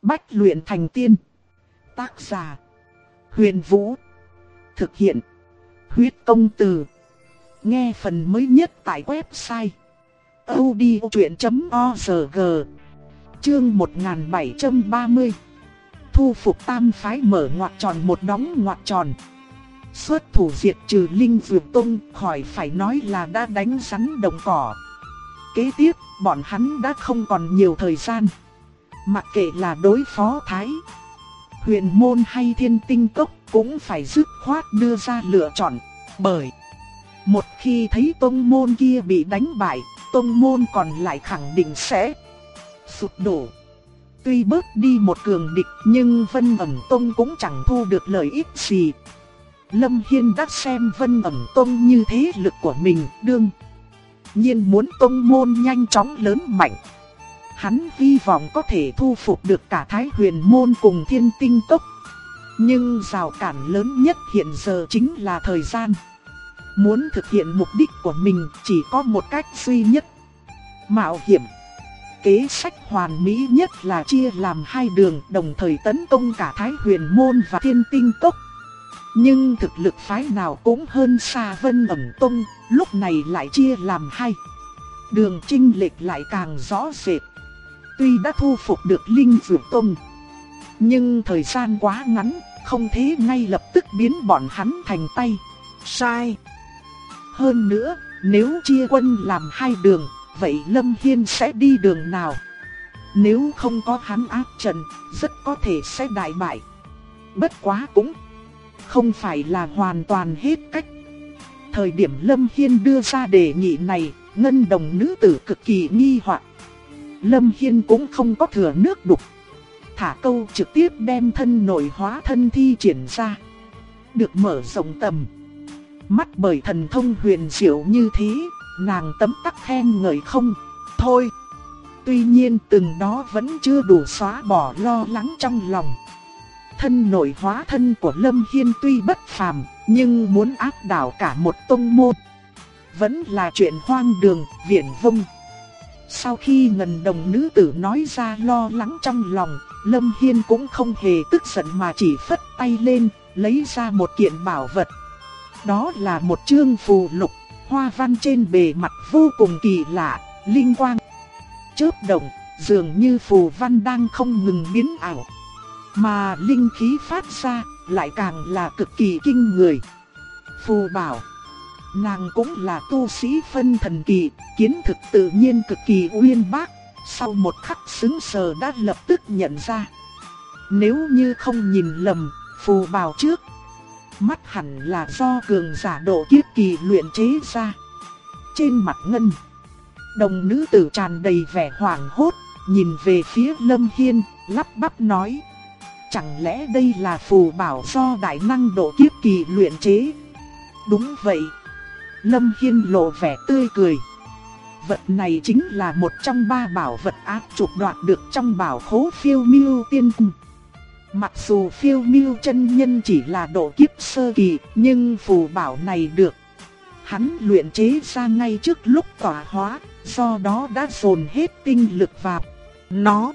Bách luyện thành tiên. Tác giả: Huyền Vũ. Thực hiện: Huyết Công Từ. Nghe phần mới nhất tại website audiochuyện.org. Chương 1730. Thu phục tam phái mở ngoặc tròn một đóng ngoặc tròn. Xuất thủ diệt trừ Linh Dược Tông, khỏi phải nói là đã đánh rắn động cỏ. Kế tiếp, bọn hắn đã không còn nhiều thời gian. Mặc kệ là đối phó Thái Huyền Môn hay Thiên Tinh Cốc, cũng phải dứt khoát đưa ra lựa chọn. Bởi một khi thấy tông môn kia bị đánh bại, tông môn còn lại khẳng định sẽ sụp đổ. Tuy bớt đi một cường địch, nhưng Vân Ẩm Tông cũng chẳng thu được lợi ích gì. Lâm Hiên đã xem Vân Ẩm Tông như thế lực của mình, đương nhiên muốn tông môn nhanh chóng lớn mạnh. Hắn hy vọng có thể thu phục được cả Thái Huyền Môn cùng Thiên Tinh Cốc. Nhưng rào cản lớn nhất hiện giờ chính là thời gian. Muốn thực hiện mục đích của mình chỉ có một cách duy nhất: mạo hiểm. Kế sách hoàn mỹ nhất là chia làm hai đường, đồng thời tấn công cả Thái Huyền Môn và Thiên Tinh Cốc. Nhưng thực lực phái nào cũng hơn xa Vân Ẩm Tông, lúc này lại chia làm hai đường, chênh lệch lại càng rõ rệt. Tuy đã thu phục được Linh Dược Tông, nhưng thời gian quá ngắn, không thể ngay lập tức biến bọn hắn thành tay sai. Hơn nữa, nếu chia quân làm hai đường, vậy Lâm Hiên sẽ đi đường nào? Nếu không có hắn áp trận, rất có thể sẽ đại bại. Bất quá cũng không phải là hoàn toàn hết cách. Thời điểm Lâm Hiên đưa ra đề nghị này, Ngân Đồng nữ tử cực kỳ nghi hoặc. Lâm Hiên cũng không có thừa nước đục, thả câu trực tiếp đem thân nội hóa thân thi triển ra, được mở rộng tầm mắt bởi thần thông huyền diệu như thế, nàng tấm tắc khen ngợi không thôi. Tuy nhiên từng đó vẫn chưa đủ xóa bỏ lo lắng trong lòng. Thân nội hóa thân của Lâm Hiên tuy bất phàm, nhưng muốn áp đảo cả một tông môn vẫn là chuyện hoang đường, viển vông. Sau khi Ngân Đồng nữ tử nói ra lo lắng trong lòng, Lâm Hiên cũng không hề tức giận mà chỉ phất tay lên, lấy ra một kiện bảo vật. Đó là một chương phù lục, hoa văn trên bề mặt vô cùng kỳ lạ, linh quang chớp động, dường như phù văn đang không ngừng biến ảo. Mà linh khí phát ra lại càng là cực kỳ kinh người. Phù bảo, nàng cũng là tu sĩ phân thần kỳ, kiến thức tự nhiên cực kỳ uyên bác. Sau một khắc sững sờ đã lập tức nhận ra. Nếu như không nhìn lầm, phù bảo trước mắt hẳn là do cường giả độ kiếp kỳ luyện chế ra. Trên mặt Ngân Đồng nữ tử tràn đầy vẻ hoảng hốt, nhìn về phía Lâm Hiên, lắp bắp nói: chẳng lẽ đây là phù bảo do đại năng độ kiếp kỳ luyện chế? Đúng vậy. Lâm Hiên lộ vẻ tươi cười. Vật này chính là một trong ba bảo vật áp trục đoạt được trong bảo khố Phiêu Miêu Tiên Cung. Mặc dù Phiêu Miêu chân nhân chỉ là độ kiếp sơ kỳ, nhưng phù bảo này được hắn luyện chế ra ngay trước lúc tỏa hóa, do đó đã dồn hết tinh lực vào nó.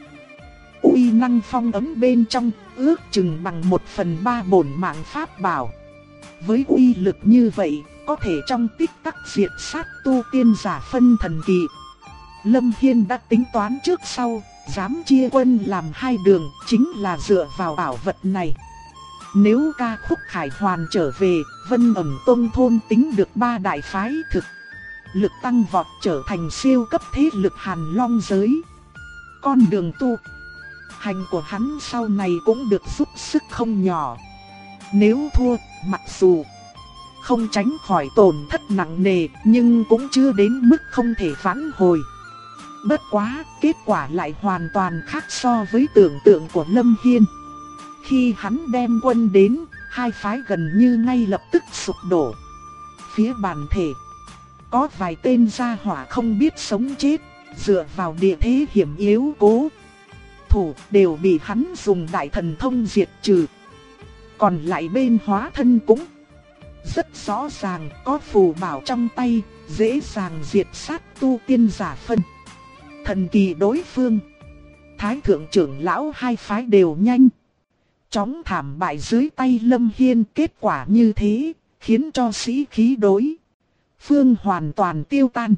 Uy năng phong ấm bên trong ước chừng bằng 1/3 bổn mạng pháp bảo. Với uy lực như vậy, có thể trong tích tắc diệt sát tu tiên giả phân thần kỳ. Lâm Hiên đã tính toán trước sau, dám chia quân làm hai đường chính là dựa vào bảo vật này. Nếu Ca Khúc Khải Hoàn trở về, Vân Ẩm Tông thôn tính được ba đại phái thực lực tăng vọt, trở thành siêu cấp thế lực Hàn Long giới. Con đường tu hành của hắn sau này cũng được giúp sức không nhỏ. Nếu thua, mặc dù không tránh khỏi tổn thất nặng nề, nhưng cũng chưa đến mức không thể vãn hồi. Bất quá, kết quả lại hoàn toàn khác so với tưởng tượng của Lâm Hiên. Khi hắn đem quân đến, hai phái gần như ngay lập tức sụp đổ. Phía bản thể, có vài tên gia hỏa không biết sống chết, dựa vào địa thế hiểm yếu cố thủ đều bị hắn dùng đại thần thông diệt trừ. Còn lại bên hóa thân cũng rất rõ ràng, có phù bảo trong tay, dễ dàng diệt sát tu tiên giả phân thần kỳ đối phương. thái thượng trưởng lão hai phái đều nhanh chóng thảm bại dưới tay Lâm Hiên. Kết quả như thế, khiến cho sĩ khí đối phương hoàn toàn tiêu tan.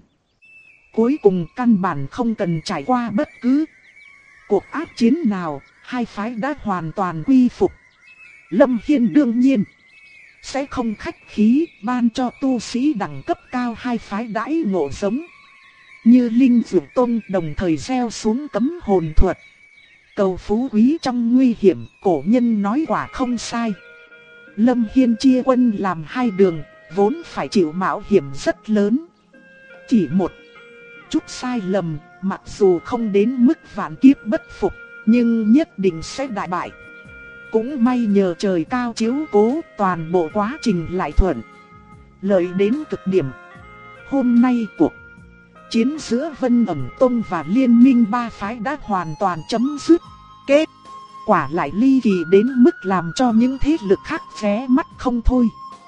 Cuối cùng căn bản không cần trải qua bất cứ cuộc ác chiến nào, hai phái đã hoàn toàn quy phục. Lâm Hiên đương nhiên sẽ không khách khí ban cho tu sĩ đẳng cấp cao hai phái đãi ngộ giống như Linh Dược Tông, đồng thời gieo xuống cấm hồn thuật. Cầu phú quý trong nguy hiểm, cổ nhân nói quả không sai. Lâm Hiên chia quân làm hai đường, vốn phải chịu mạo hiểm rất lớn. Chỉ một chút sai lầm, mặc dù không đến mức vạn kiếp bất phục, nhưng nhất định sẽ đại bại. Cũng may nhờ trời cao chiếu cố, toàn bộ quá trình lại thuận lợi đến cực điểm. Hôm nay cuộc chiến giữa Vân Ẩm Tông và Liên minh ba phái đã hoàn toàn chấm dứt. Kết quả lại ly kỳ đến mức làm cho những thế lực khác ghé mắt không thôi.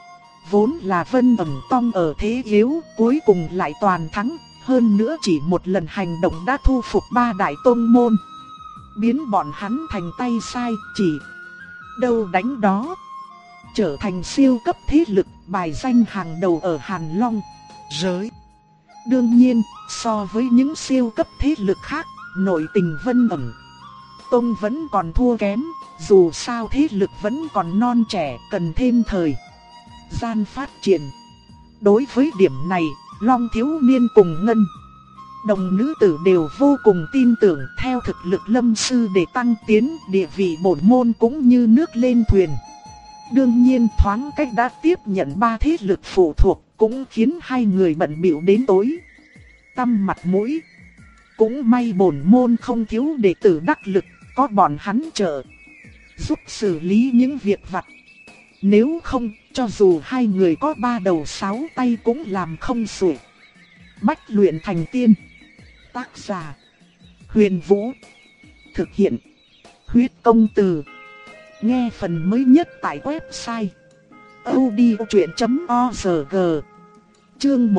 Vốn là Vân Ẩm Tông ở thế yếu, cuối cùng lại toàn thắng. Hơn nữa chỉ một lần hành động đã thu phục ba đại tông môn, biến bọn hắn thành tay sai, chỉ đâu đánh đó, trở thành siêu cấp thế lực, bài danh hàng đầu ở Hàn Long giới. Đương nhiên, so với những siêu cấp thế lực khác, nội tình Vân Ẩm Tông vẫn còn thua kém. Dù sao thế lực vẫn còn non trẻ, cần thêm thời gian phát triển. Đối với điểm này, Long thiếu niên cùng Ngân đồng nữ tử đều vô cùng tin tưởng. Theo thực lực Lâm sư để tăng tiến, địa vị bổn môn cũng như nước lên thuyền. Đương nhiên thoáng cách đã tiếp nhận ba thế lực phụ thuộc, cũng khiến hai người bận bịu đến tối tăm mặt mũi. Cũng may bổn môn không thiếu đệ tử đắc lực, có bọn hắn trợ giúp xử lý những việc vặt. Nếu không, cho dù hai người có ba đầu sáu tay cũng làm không xuể. Bách luyện thành tiên. Tác giả: Huyền Vũ. Thực hiện: Huyết Công Từ. Nghe phần mới nhất tại website audiochuyen.org. Chương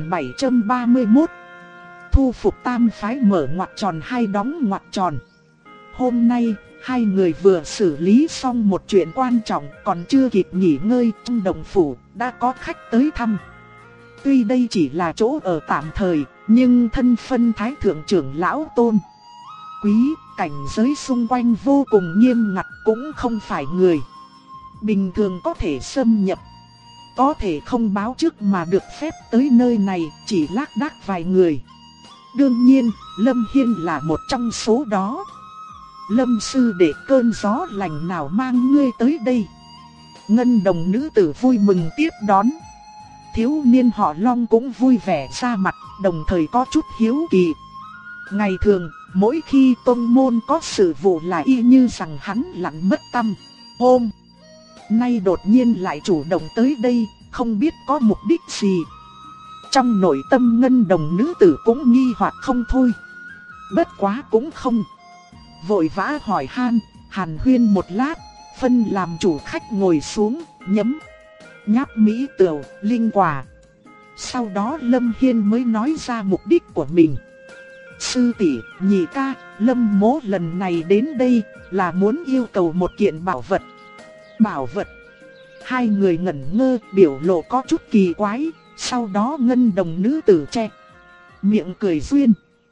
1731. Thu phục tam phái mở ngoặc tròn hay đóng ngoặc tròn. Hôm nay, hai người vừa xử lý xong một chuyện quan trọng, còn chưa kịp nghỉ ngơi, trong đồng phủ đã có khách tới thăm. Tuy đây chỉ là chỗ ở tạm thời, nhưng thân phân thái thượng trưởng lão Tôn quý, cảnh giới xung quanh vô cùng nghiêm ngặt, cũng không phải người bình thường có thể xâm nhập. Có thể không báo trước mà được phép tới nơi này, chỉ lác đác vài người. Đương nhiên, Lâm Hiên là một trong số đó. Lâm sư đệ, cơn gió lành nào mang ngươi tới đây? Ngân đồng nữ tử vui mừng tiếp đón. Thiếu niên họ Long cũng vui vẻ ra mặt, đồng thời có chút hiếu kỳ. Ngày thường, mỗi khi tông môn có sự vụ là y như rằng hắn lặn mất tăm. Hôm nay đột nhiên lại chủ động tới đây, không biết có mục đích gì. Trong nội tâm ngân đồng nữ tử cũng nghi hoặc không thôi. Bất quá cũng không vội vã hỏi hàn huyên một lát, phân làm chủ khách ngồi xuống, nhấm nháp mỹ tửu, linh quả. Sau đó Lâm Hiên mới nói ra mục đích của mình. Sư tỷ, nhị ca, Lâm mỗ lần này đến đây là muốn yêu cầu một kiện bảo vật. Bảo vật? Hai người ngẩn ngơ, biểu lộ có chút kỳ quái. Sau đó ngân đồng nữ tử che miệng cười duyên.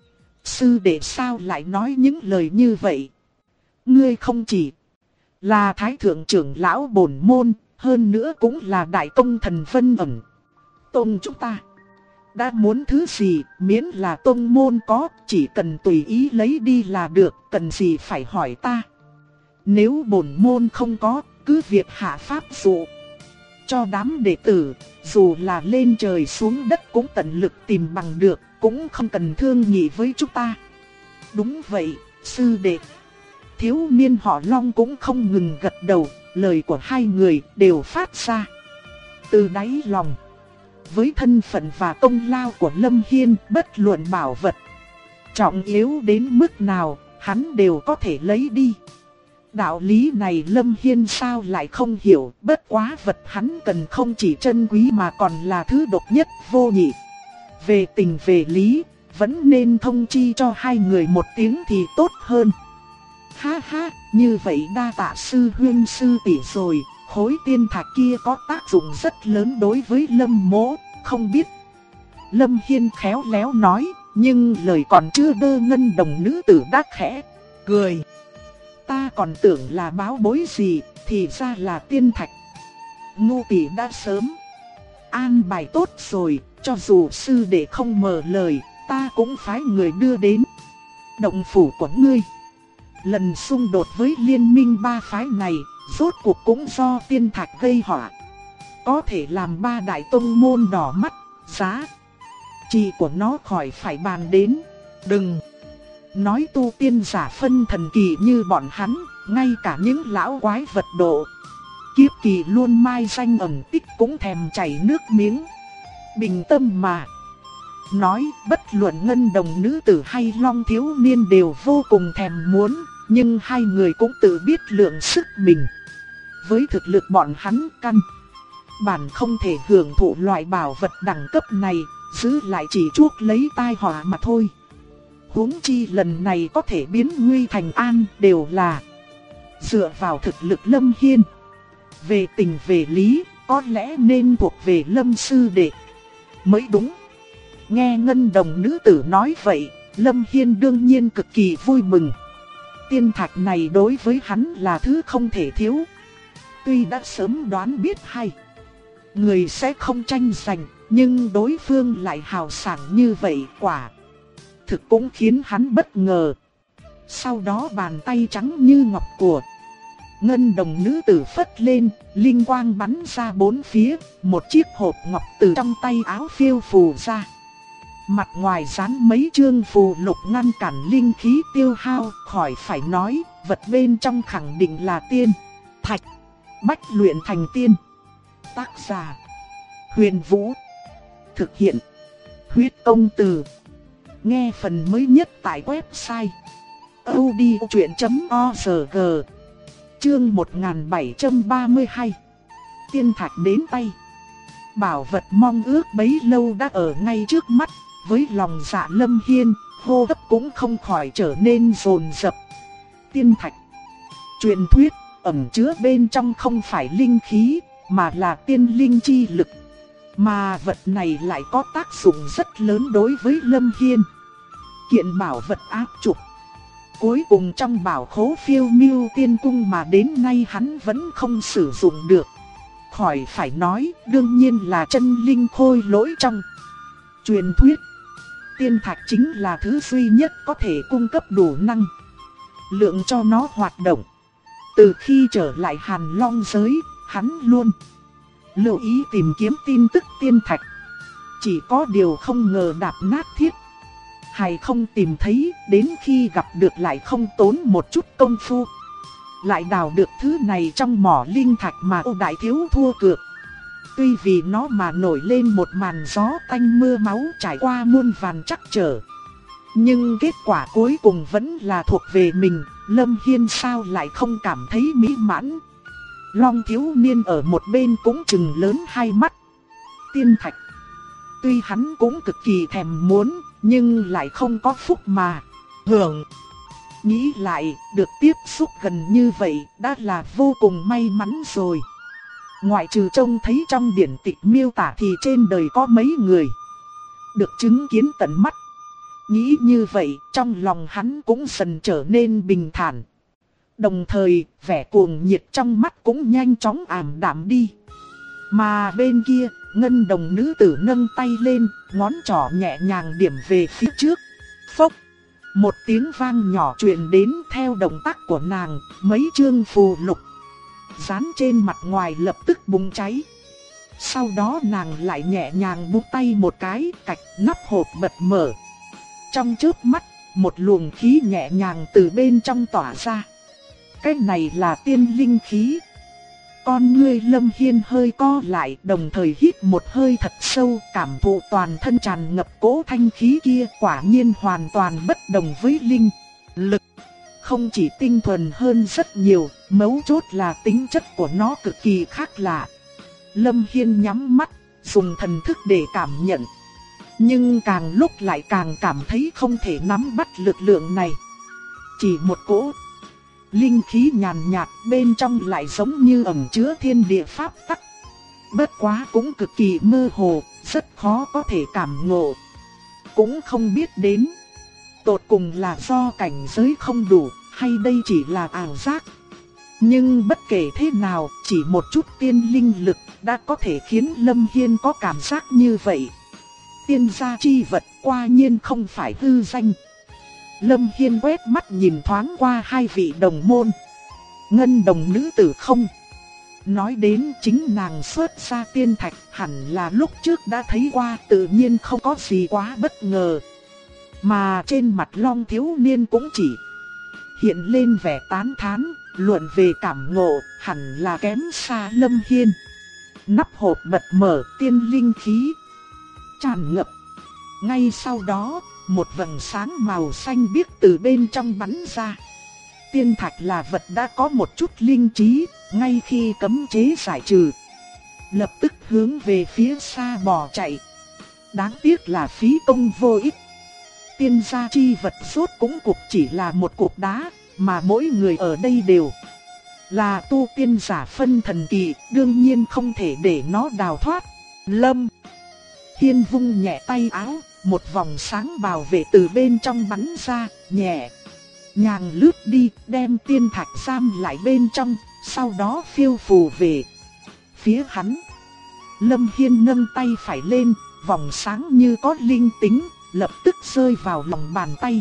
Sư đệ sao lại nói những lời như vậy? Ngươi không chỉ là thái thượng trưởng lão bổn môn, hơn nữa cũng là đại tông thần Vân Ẩm Tông chúng ta. Đã muốn thứ gì, miễn là tông môn có, chỉ cần tùy ý lấy đi là được, cần gì phải hỏi ta. Nếu bổn môn không có, cứ việc hạ pháp dụ cho đám đệ tử, dù là lên trời xuống đất cũng tận lực tìm bằng được, cũng không cần thương nghị với chúng ta. Đúng vậy, sư đệ. Thiếu niên họ Long cũng không ngừng gật đầu, lời của hai người đều phát ra từ đáy lòng. Với thân phận và công lao của Lâm Hiên, bất luận bảo vật trọng yếu đến mức nào, hắn đều có thể lấy đi. Đạo lý này Lâm Hiên sao lại không hiểu, bất quá vật hắn cần không chỉ chân quý mà còn là thứ độc nhất vô nhị. Về tình về lý, vẫn nên thông chi cho hai người một tiếng thì tốt hơn. Ha ha, như vậy đa tạ sư huynh sư tỷ rồi, khối tiên thạch kia có tác dụng rất lớn đối với Lâm mỗ, không biết. Lâm Hiên khéo léo nói, nhưng lời còn chưa đơ, ngân đồng nữ tử đắc khẽ cười. Ta còn tưởng là báo bối gì, thì ra là tiên thạch. Ngu tỷ đã sớm an bài tốt rồi, cho dù sư đệ không mở lời, ta cũng phái người đưa đến động phủ của ngươi. Lần xung đột với liên minh ba phái này, rốt cuộc cũng do tiên thạch gây họa. Có thể làm ba đại tông môn đỏ mắt, giá trị của nó khỏi phải bàn đến. Đừng nói tu tiên giả phân thần kỳ như bọn hắn, ngay cả những lão quái vật độ kiếp kỳ luôn mai danh ẩn tích cũng thèm chảy nước miếng. Bình tâm mà nói, bất luận ngân đồng nữ tử hay long thiếu niên đều vô cùng thèm muốn, nhưng hai người cũng tự biết lượng sức mình. Với thực lực bọn hắn căn bản không thể hưởng thụ loại bảo vật đẳng cấp này, giữ lại chỉ chuốc lấy tai họa mà thôi. Huống chi lần này có thể biến nguy thành an đều là dựa vào thực lực Lâm Hiên. Về tình về lý, có lẽ nên thuộc về Lâm sư đệ mới đúng. Nghe ngân đồng nữ tử nói vậy, Lâm Hiên đương nhiên cực kỳ vui mừng. Tiên thạch này đối với hắn là thứ không thể thiếu. Tuy đã sớm đoán biết hay người sẽ không tranh giành, nhưng đối phương lại hào sảng như vậy, quả thực cũng khiến hắn bất ngờ. Sau đó bàn tay trắng như ngọc của ngân đồng nữ tử phất lên, linh quang bắn ra bốn phía, một chiếc hộp ngọc từ trong tay áo phiêu phù ra. Mặt ngoài dán mấy chương phù lục ngăn cản linh khí tiêu hao, khỏi phải nói, vật bên trong khẳng định là tiên thạch. Bách luyện thành tiên. Tác giả: Huyền Vũ. Thực hiện: Huyết Công Từ. Nghe phần mới nhất tại website audiochuyện.org. Chương 1732. Tiên thạch đến tay. Bảo vật mong ước bấy lâu đã ở ngay trước mắt, với lòng dạ Lâm Hiên, hô hấp cũng không khỏi trở nên dồn dập. Tiên thạch, truyền thuyết, ẩn chứa bên trong không phải linh khí, mà là tiên linh chi lực. Mà vật này lại có tác dụng rất lớn đối với Lâm Hiên. Kiện bảo vật áp trục cuối cùng trong bảo khố Phiêu Miêu Tiên Cung mà đến nay hắn vẫn không sử dụng được. Khỏi phải nói, đương nhiên là chân linh khôi lỗi trong truyền thuyết. Tiên thạch chính là thứ duy nhất có thể cung cấp đủ năng lượng cho nó hoạt động. Từ khi trở lại Hàn Long giới, hắn luôn lưu ý tìm kiếm tin tức tiên thạch. Chỉ có điều không ngờ đạp nát thiết hay không tìm thấy, đến khi gặp được lại không tốn một chút công phu. Lại đào được thứ này trong mỏ linh thạch mà Ô Đại Thiếu thua cược. Tuy vì nó mà nổi lên một màn gió tanh mưa máu trải qua muôn vàn trắc trở, nhưng kết quả cuối cùng vẫn là thuộc về mình. Lâm Hiên sao lại không cảm thấy mỹ mãn. Long thiếu niên ở một bên cũng trừng lớn hai mắt. Tiên thạch, tuy hắn cũng cực kỳ thèm muốn, nhưng lại không có phúc mà hưởng. Nghĩ lại, được tiếp xúc gần như vậy đã là vô cùng may mắn rồi. Ngoại trừ trông thấy trong điển tịch miêu tả thì trên đời có mấy người được chứng kiến tận mắt. Nghĩ như vậy, trong lòng hắn cũng dần trở nên bình thản. Đồng thời, vẻ cuồng nhiệt trong mắt cũng nhanh chóng ảm đạm đi. Mà bên kia, ngân đồng nữ tử nâng tay lên, ngón trỏ nhẹ nhàng điểm về phía trước. Phốc! Một tiếng vang nhỏ truyền đến, theo động tác của nàng, mấy chương phù lục dán trên mặt ngoài lập tức bùng cháy. Sau đó nàng lại nhẹ nhàng búng tay một cái, cạch nắp hộp bật mở. Trong chớp mắt, một luồng khí nhẹ nhàng từ bên trong tỏa ra. Cái này là tiên linh khí. Con ngươi Lâm Hiên hơi co lại, đồng thời hít một hơi thật sâu, cảm thụ toàn thân tràn ngập cỗ thanh khí kia, quả nhiên hoàn toàn bất đồng với linh lực. Không chỉ tinh thuần hơn rất nhiều, mấu chốt là tính chất của nó cực kỳ khác lạ. Lâm Hiên nhắm mắt, dùng thần thức để cảm nhận. Nhưng càng lúc lại càng cảm thấy không thể nắm bắt lực lượng này. Chỉ một cỗ linh khí nhàn nhạt, bên trong lại giống như ẩn chứa thiên địa pháp tắc. Bất quá cũng cực kỳ mơ hồ, rất khó có thể cảm ngộ. Cũng không biết đến tột cùng là do cảnh giới không đủ, hay đây chỉ là ảo giác. Nhưng bất kể thế nào, chỉ một chút tiên linh lực đã có thể khiến Lâm Hiên có cảm giác như vậy. Tiên gia chi vật quả nhiên không phải hư danh. Lâm Hiên quét mắt nhìn thoáng qua hai vị đồng môn. Ngân đồng nữ tử không nói đến, chính nàng xuất ra tiên thạch, hẳn là lúc trước đã thấy qua, tự nhiên không có gì quá bất ngờ. Mà trên mặt Long thiếu niên cũng chỉ hiện lên vẻ tán thán, luận về cảm ngộ, hẳn là kém xa Lâm Hiên. Nắp hộp bật mở, tiên linh khí tràn ngập. Ngay sau đó, một vầng sáng màu xanh biếc từ bên trong bắn ra. Tiên thạch là vật đã có một chút linh trí, ngay khi cấm chế giải trừ, lập tức hướng về phía xa bỏ chạy. Đáng tiếc là phí công vô ích. Tiên gia chi vật rốt cũng cục chỉ là một cục đá, mà mỗi người ở đây đều là tu tiên giả phân thần kỳ, đương nhiên không thể để nó đào thoát. Lâm Hiên vung nhẹ tay áo, một vòng sáng bảo vệ từ bên trong bắn ra, nhẹ nhàng lướt đi, đem tiên thạch giam lại bên trong, sau đó phiêu phù về phía hắn. Lâm Hiên nâng tay phải lên, vòng sáng như có linh tính, lập tức rơi vào lòng bàn tay.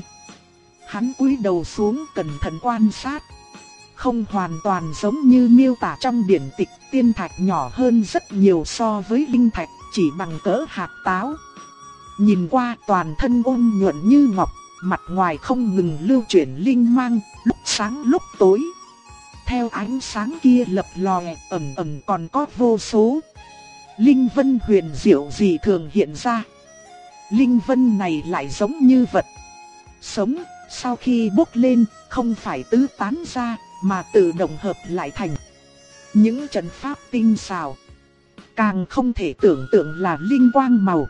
Hắn cúi đầu xuống cẩn thận quan sát. Không hoàn toàn giống như miêu tả trong điển tịch, tiên thạch nhỏ hơn rất nhiều so với linh thạch, chỉ bằng cỡ hạt táo. Nhìn qua toàn thân ôn nhuận như ngọc, mặt ngoài không ngừng lưu chuyển linh mang, lúc sáng lúc tối. Theo ánh sáng kia lập lòe, ẩn ẩn còn có vô số linh vân huyền diệu dị thường hiện ra. Linh vân này lại giống như vật sống, sau khi bốc lên, không phải tứ tán ra, mà tự động hợp lại thành những trận pháp tinh xảo. Càng không thể tưởng tượng là linh quang màu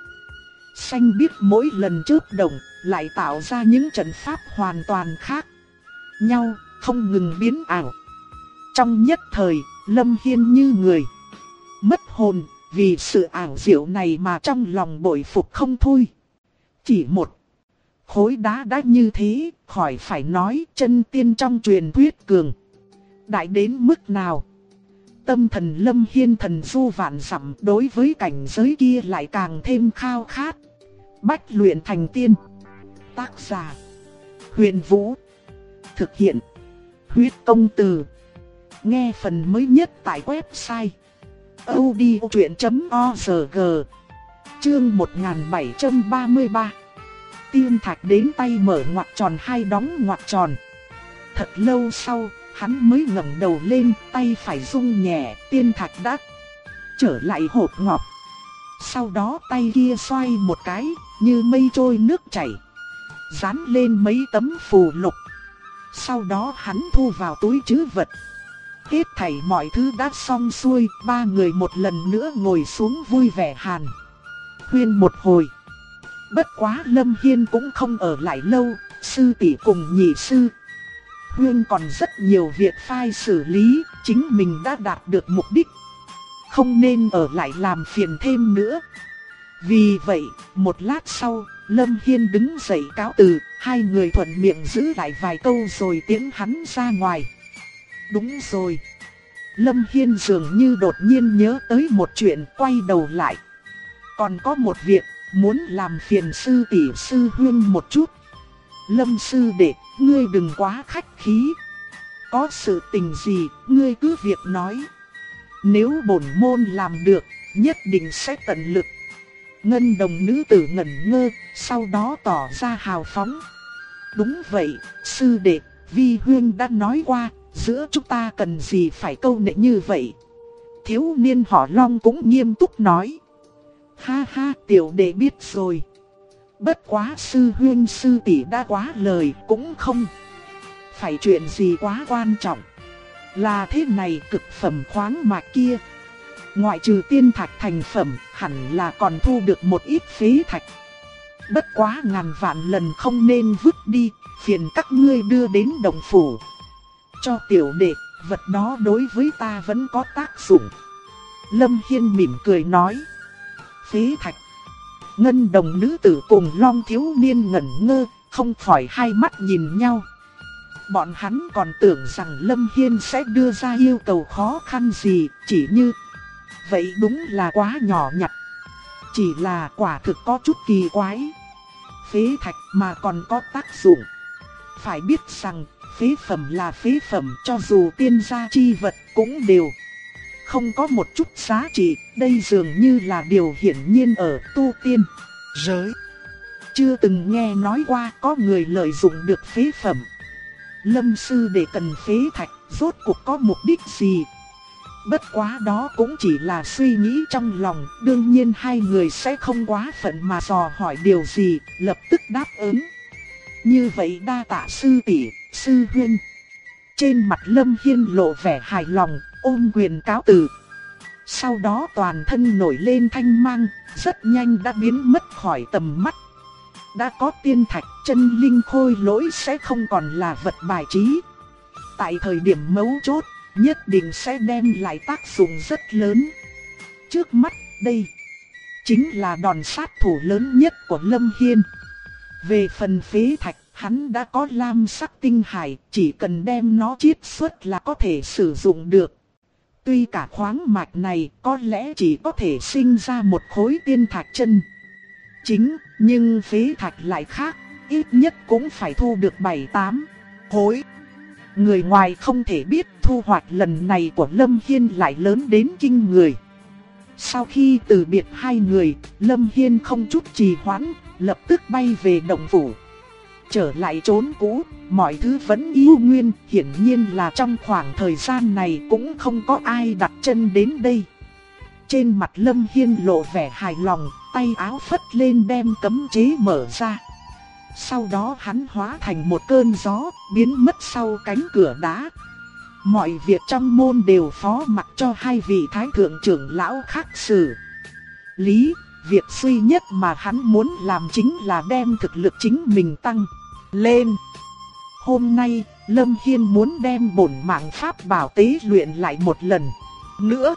xanh biếc mỗi lần chớp động, lại tạo ra những trận pháp hoàn toàn khác nhau, không ngừng biến ảo. Trong nhất thời, Lâm Hiên như người mất hồn, vì sự ảo diệu này mà trong lòng bội phục không thôi. Chỉ một khối đá đã như thế, khỏi phải nói chân tiên trong truyền thuyết cường đại đến mức nào. Tâm thần Lâm Hiên thần du vạn dặm, đối với cảnh giới kia lại càng thêm khao khát. Bách luyện thành tiên. Tác giả: Huyền Vũ. Thực hiện: Huyết Công Từ. Nghe phần mới nhất tại website audiochuyện.org. Chương 1733. Tiên thạch đến tay mở ngoặc tròn hai đóng ngoặc tròn. Thật lâu sau, hắn mới ngẩng đầu lên, tay phải rung nhẹ, tiên thạch đã trở lại hộp ngọc. Sau đó tay kia xoay một cái, như mây trôi nước chảy, dán lên mấy tấm phù lục. Sau đó hắn thu vào túi trữ vật. Hết thảy mọi thứ đã xong xuôi, ba người một lần nữa ngồi xuống vui vẻ hàn huyên một hồi. Bất quá Lâm Hiên cũng không ở lại lâu, sư tỷ cùng nhị sư huyên còn rất nhiều việc phải xử lý, chính mình đã đạt được mục đích, không nên ở lại làm phiền thêm nữa. Vì vậy, một lát sau, Lâm Hiên đứng dậy cáo từ, hai người thuận miệng giữ lại vài câu rồi tiễn hắn ra ngoài. Đúng rồi. Lâm Hiên dường như đột nhiên nhớ tới một chuyện, quay đầu lại. Còn có một việc, muốn làm phiền sư tỷ sư huyên một chút. Lâm sư đệ, ngươi đừng quá khách khí. Có sự tình gì, ngươi cứ việc nói. Nếu bổn môn làm được, nhất định sẽ tận lực. Ngân đồng nữ tử ngẩn ngơ, sau đó tỏ ra hào phóng. Đúng vậy, sư đệ, vi huyên đã nói qua, giữa chúng ta cần gì phải câu nệ như vậy. Thiếu niên họ Long cũng nghiêm túc nói. Ha ha, tiểu đệ biết rồi. Bất quá sư huyên sư tỷ đã quá lời, cũng không phải chuyện gì quá quan trọng. Là thế này, cực phẩm khoáng mạch kia, ngoại trừ tiên thạch thành phẩm, hẳn là còn thu được một ít phế thạch. Bất quá ngàn vạn lần không nên vứt đi, phiền các ngươi đưa đến đồng phủ. cho tiểu đệ, vật đó đối với ta vẫn có tác dụng. Lâm Hiên mỉm cười nói. Phế thạch. Ngân đồng nữ tử cùng Long thiếu niên ngẩn ngơ, không khỏi hai mắt nhìn nhau. Bọn hắn còn tưởng rằng Lâm Hiên sẽ đưa ra yêu cầu khó khăn gì, chỉ như vậy đúng là quá nhỏ nhặt. Chỉ là quả thực có chút kỳ quái. Phế thạch mà còn có tác dụng. Phải biết rằng, phế phẩm là phế phẩm, cho dù tiên gia chi vật cũng đều không có một chút giá trị. Đây dường như là điều hiển nhiên ở tu tiên giới. Chưa từng nghe nói qua có người lợi dụng được phế phẩm. Lâm sư để cần phế thạch, rốt cuộc có mục đích gì? Bất quá đó cũng chỉ là suy nghĩ trong lòng, đương nhiên hai người sẽ không quá phận mà dò hỏi điều gì, lập tức đáp ứng. Như vậy đa tạ sư tỷ, sư huynh. Trên mặt Lâm Hiên lộ vẻ hài lòng, ôm quyền cáo từ. Sau đó toàn thân nổi lên thanh mang, rất nhanh đã biến mất khỏi tầm mắt. Đã có tiên thạch, chân linh khôi lỗi sẽ không còn là vật bài trí. Tại thời điểm mấu chốt, nhất định sẽ đem lại tác dụng rất lớn. Trước mắt đây chính là đòn sát thủ lớn nhất của Lâm Hiên. Về phần phế thạch, hắn đã có lam sắc tinh hải, chỉ cần đem nó chiết xuất là có thể sử dụng được. Tuy cả khoáng mạch này có lẽ chỉ có thể sinh ra một khối tiên thạch chân chính, nhưng phế thạch lại khác, ít nhất cũng phải thu được 7-8 khối. Người ngoài không thể biết thu hoạch lần này của Lâm Hiên lại lớn đến kinh người. Sau khi từ biệt hai người, Lâm Hiên không chút trì hoãn, lập tức bay về động phủ. Trở lại chốn cũ, mọi thứ vẫn yêu nguyên, hiển nhiên là trong khoảng thời gian này cũng không có ai đặt chân đến đây. Trên mặt Lâm Hiên lộ vẻ hài lòng, tay áo phất lên đem cấm chế mở ra. Sau đó hắn hóa thành một cơn gió, biến mất sau cánh cửa đá. Mọi việc trong môn đều phó mặc cho hai vị thái thượng trưởng lão khác xử lý. Việc duy nhất mà hắn muốn làm chính là đem thực lực chính mình tăng lên. Hôm nay, Lâm Hiên muốn đem bổn mạng pháp bảo tế luyện lại một lần nữa.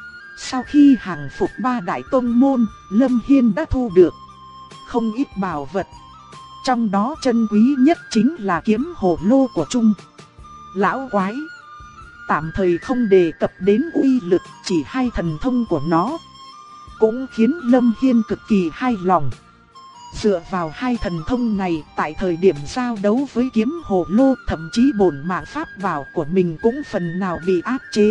Sau khi hàng phục ba đại tông môn, Lâm Hiên đã thu được không ít bảo vật. Trong đó chân quý nhất chính là kiếm hồ lô của Trung lão quái. Tạm thời không đề cập đến uy lực, chỉ hai thần thông của nó cũng khiến Lâm Hiên cực kỳ hài lòng. Dựa vào hai thần thông này, tại thời điểm giao đấu với kiếm hồ lô, thậm chí bổn mạng pháp bảo của mình cũng phần nào bị áp chế.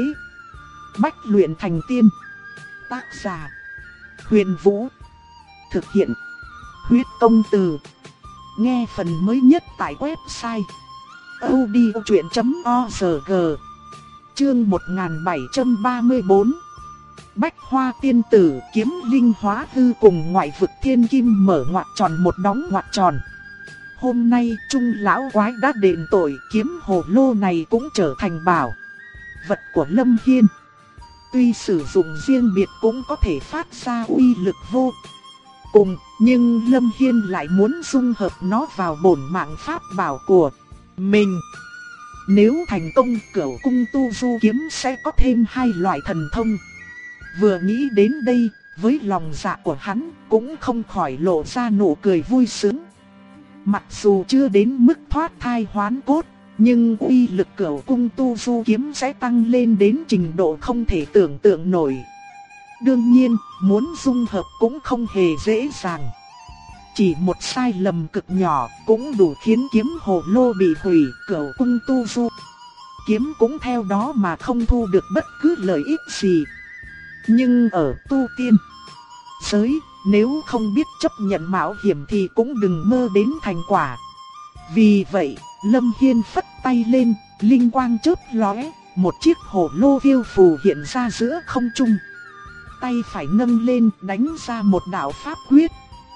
Bách luyện thành tiên. Tác giả: Huyền Vũ. Thực hiện: Huyết Công Từ. Nghe phần mới nhất tại website audiochuyen.org. Chương 1734. Bách Hoa Tiên Tử kiếm linh hóa hư cùng ngoại vực thiên kim mở ngoặc tròn một đóng ngoặc tròn. Hôm nay Trung lão quái đã đền tội, kiếm hồ lô này cũng trở thành bảo vật của Lâm Hiên. Tuy sử dụng riêng biệt cũng có thể phát ra uy lực vô cùng, nhưng Lâm Hiên lại muốn dung hợp nó vào bổn mạng pháp bảo của mình. Nếu thành công, Cửu Cung Tu Du kiếm sẽ có thêm hai loại thần thông. Vừa nghĩ đến đây, với lòng dạ của hắn cũng không khỏi lộ ra nụ cười vui sướng. Mặc dù chưa đến mức thoát thai hoán cốt, nhưng uy lực Cửu Cung Tu Du kiếm sẽ tăng lên đến trình độ không thể tưởng tượng nổi. Đương nhiên, muốn dung hợp cũng không hề dễ dàng. Chỉ một sai lầm cực nhỏ cũng đủ khiến kiếm hồ lô bị hủy, Cửu Cung Tu Du kiếm cũng theo đó mà không thu được bất cứ lợi ích gì. Nhưng ở tu tiên giới, nếu không biết chấp nhận mạo hiểm thì cũng đừng mơ đến thành quả. Vì vậy, Lâm Hiên phất tay lên, linh quang chớp lóe, một chiếc hồ lô phiêu phù hiện ra giữa không trung. Tay phải nâng lên đánh ra một đạo pháp quyết.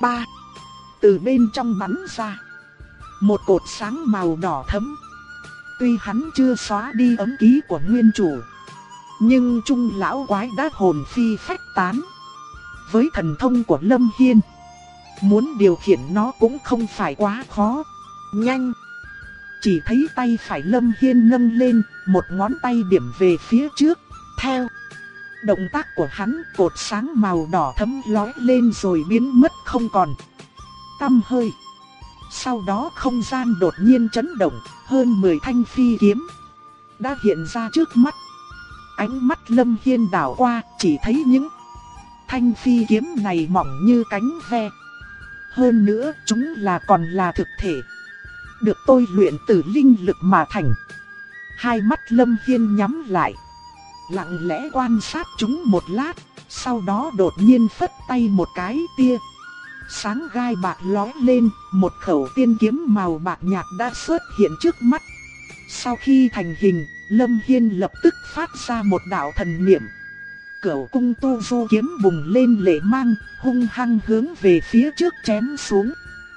Từ bên trong bắn ra một cột sáng màu đỏ thẫm. Tuy hắn chưa xóa đi ấm ký của nguyên chủ, nhưng Trung lão quái đã hồn phi phách tán. Với thần thông của Lâm Hiên, muốn điều khiển nó cũng không phải quá khó. Nhanh chỉ thấy tay phải Lâm Hiên nâng lên, một ngón tay điểm về phía trước. Theo động tác của hắn, cột sáng màu đỏ thẫm lóe lên rồi biến mất không còn tăm hơi. Sau đó không gian đột nhiên chấn động, hơn 10 thanh phi kiếm đã hiện ra trước mắt. Ánh mắt Lâm Hiên đảo qua, chỉ thấy những thanh phi kiếm này mỏng như cánh ve. Hơn nữa, chúng còn là thực thể, được tôi luyện từ linh lực mà thành. Hai mắt Lâm Hiên nhắm lại, lặng lẽ quan sát chúng một lát, sau đó đột nhiên phất tay một cái, tia sáng gai bạc lóe lên, một khẩu tiên kiếm màu bạc nhạt đã xuất hiện trước mắt. Sau khi thành hình, Lâm Hiên lập tức phát ra một đạo thần niệm. Cửu cung tu du kiếm bùng lên lệ mang, hung hăng hướng về phía trước chém xuống.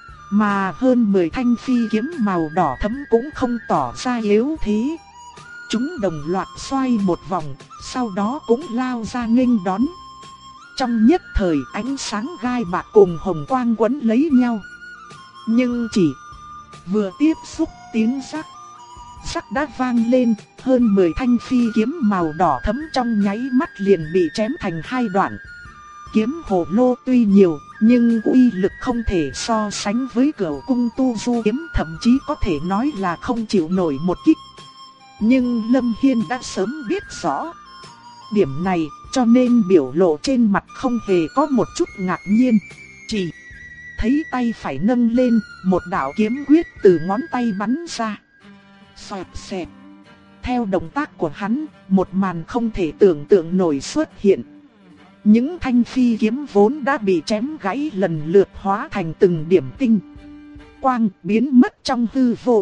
Mà hơn 10 thanh phi kiếm màu đỏ thẫm cũng không tỏ ra yếu thế. Chúng đồng loạt xoay một vòng, sau đó cũng lao ra nghênh đón. Trong nhất thời, ánh sáng gai bạc cùng hồng quang quấn lấy nhau. Nhưng chỉ vừa tiếp xúc, tiếng sắc đã vang lên, hơn 10 thanh phi kiếm màu đỏ thẫm trong nháy mắt liền bị chém thành hai đoạn. Kiếm hồ lô tuy nhiều, nhưng uy lực không thể so sánh với Cửu cung tu du kiếm, thậm chí có thể nói là không chịu nổi một kích. Nhưng Lâm Hiên đã sớm biết rõ điểm này, cho nên biểu lộ trên mặt không hề có một chút ngạc nhiên. Chỉ thấy tay phải nâng lên, một đạo kiếm quyết từ ngón tay bắn ra. Xoẹt xẹt. Theo động tác của hắn, một màn không thể tưởng tượng nổi xuất hiện. Những thanh phi kiếm vốn đã bị chém gãy lần lượt hóa thành từng điểm tinh quang biến mất trong hư vô.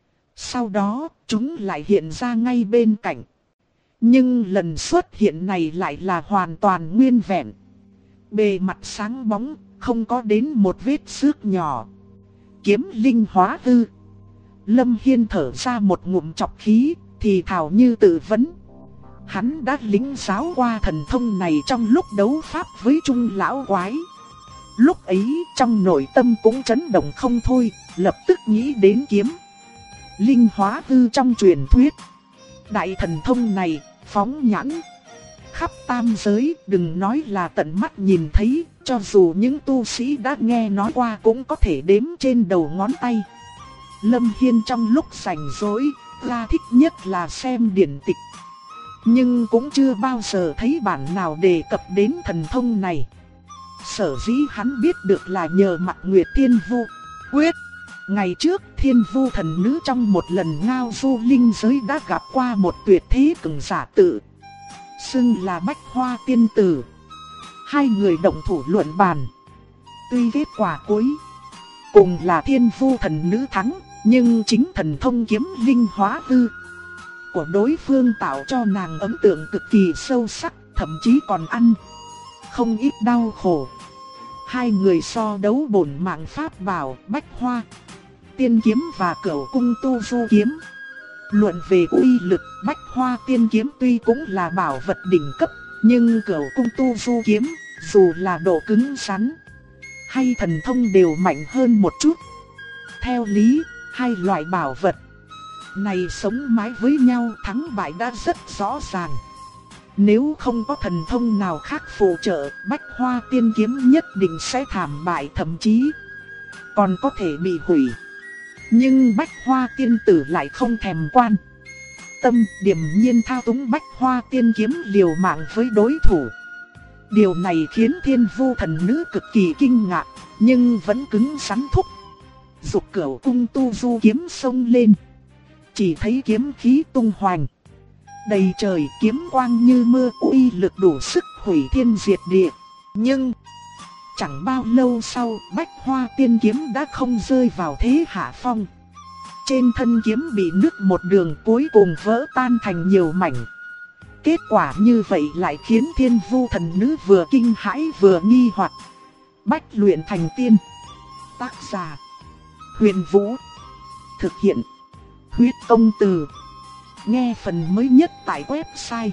Sau đó, chúng lại hiện ra ngay bên cạnh. Nhưng lần xuất hiện này lại là hoàn toàn nguyên vẹn. Bề mặt sáng bóng, không có đến một vết xước nhỏ. Kiếm linh hóa hư. Lâm Hiên thở ra một ngụm trọc khí, thì thào như tự vấn. Hắn đã lĩnh giáo qua thần thông này trong lúc đấu pháp với Trung lão quái. Lúc ấy trong nội tâm cũng chấn động không thôi, lập tức nghĩ đến kiếm linh hóa hư trong truyền thuyết. Đại thần thông này phóng nhãn khắp tam giới, đừng nói là tận mắt nhìn thấy, cho dù những tu sĩ đã nghe nói qua cũng có thể đếm trên đầu ngón tay. Lâm Hiên trong lúc rảnh rỗi, ra thích nhất là xem điển tịch. Nhưng cũng chưa bao giờ thấy bản nào đề cập đến thần thông này. Sở dĩ hắn biết được là nhờ Mạc Nguyệt Thiên Vu Quyết. Ngày trước Thiên Vu thần nữ trong một lần ngao du linh giới đã gặp qua một tuyệt thế cường giả tự xưng là Bách Hoa Tiên Tử. Hai người động thủ luận bàn. Tuy kết quả cuối cùng là Thiên Vu thần nữ thắng, nhưng chính thần thông kiếm linh hóa hư của đối phương tạo cho nàng ấn tượng cực kỳ sâu sắc, thậm chí còn ăn không ít đau khổ. Hai người so đấu bổn mạng pháp bảo Bách Hoa Tiên kiếm và Cửu cung tu du kiếm. Luận về uy lực, Bách Hoa Tiên kiếm tuy cũng là bảo vật đỉnh cấp, nhưng Cửu cung tu du kiếm, dù là độ cứng rắn hay thần thông đều mạnh hơn một chút. Theo lý, hai loại bảo vật này sống mái với nhau, thắng bại đã rất rõ ràng. Nếu không có thần thông nào khác phụ trợ, Bách Hoa Tiên kiếm nhất định sẽ thảm bại, thậm chí còn có thể bị hủy. Nhưng Bách Hoa Tiên Tử lại không thèm quan tâm, điềm nhiên thao túng Bách Hoa Tiên kiếm liều mạng với đối thủ. Điều này khiến Thiên Vu thần nữ cực kỳ kinh ngạc, nhưng vẫn cứng rắn thúc giục Cửu cung tu du kiếm xông lên. Chỉ thấy kiếm khí tung hoành đầy trời, kiếm quang như mưa, uy lực đủ sức hủy thiên diệt địa. Nhưng chẳng bao lâu sau, Bách Hoa Tiên kiếm đã không rơi vào thế hạ phong. Trên thân kiếm bị nứt một đường, cuối cùng vỡ tan thành nhiều mảnh. Kết quả như vậy lại khiến Thiên Vu thần nữ vừa kinh hãi vừa nghi hoặc. Bách luyện thành tiên. Tác giả: Huyền Vũ. Thực hiện: Huyết Công Từ. Nghe phần mới nhất tại website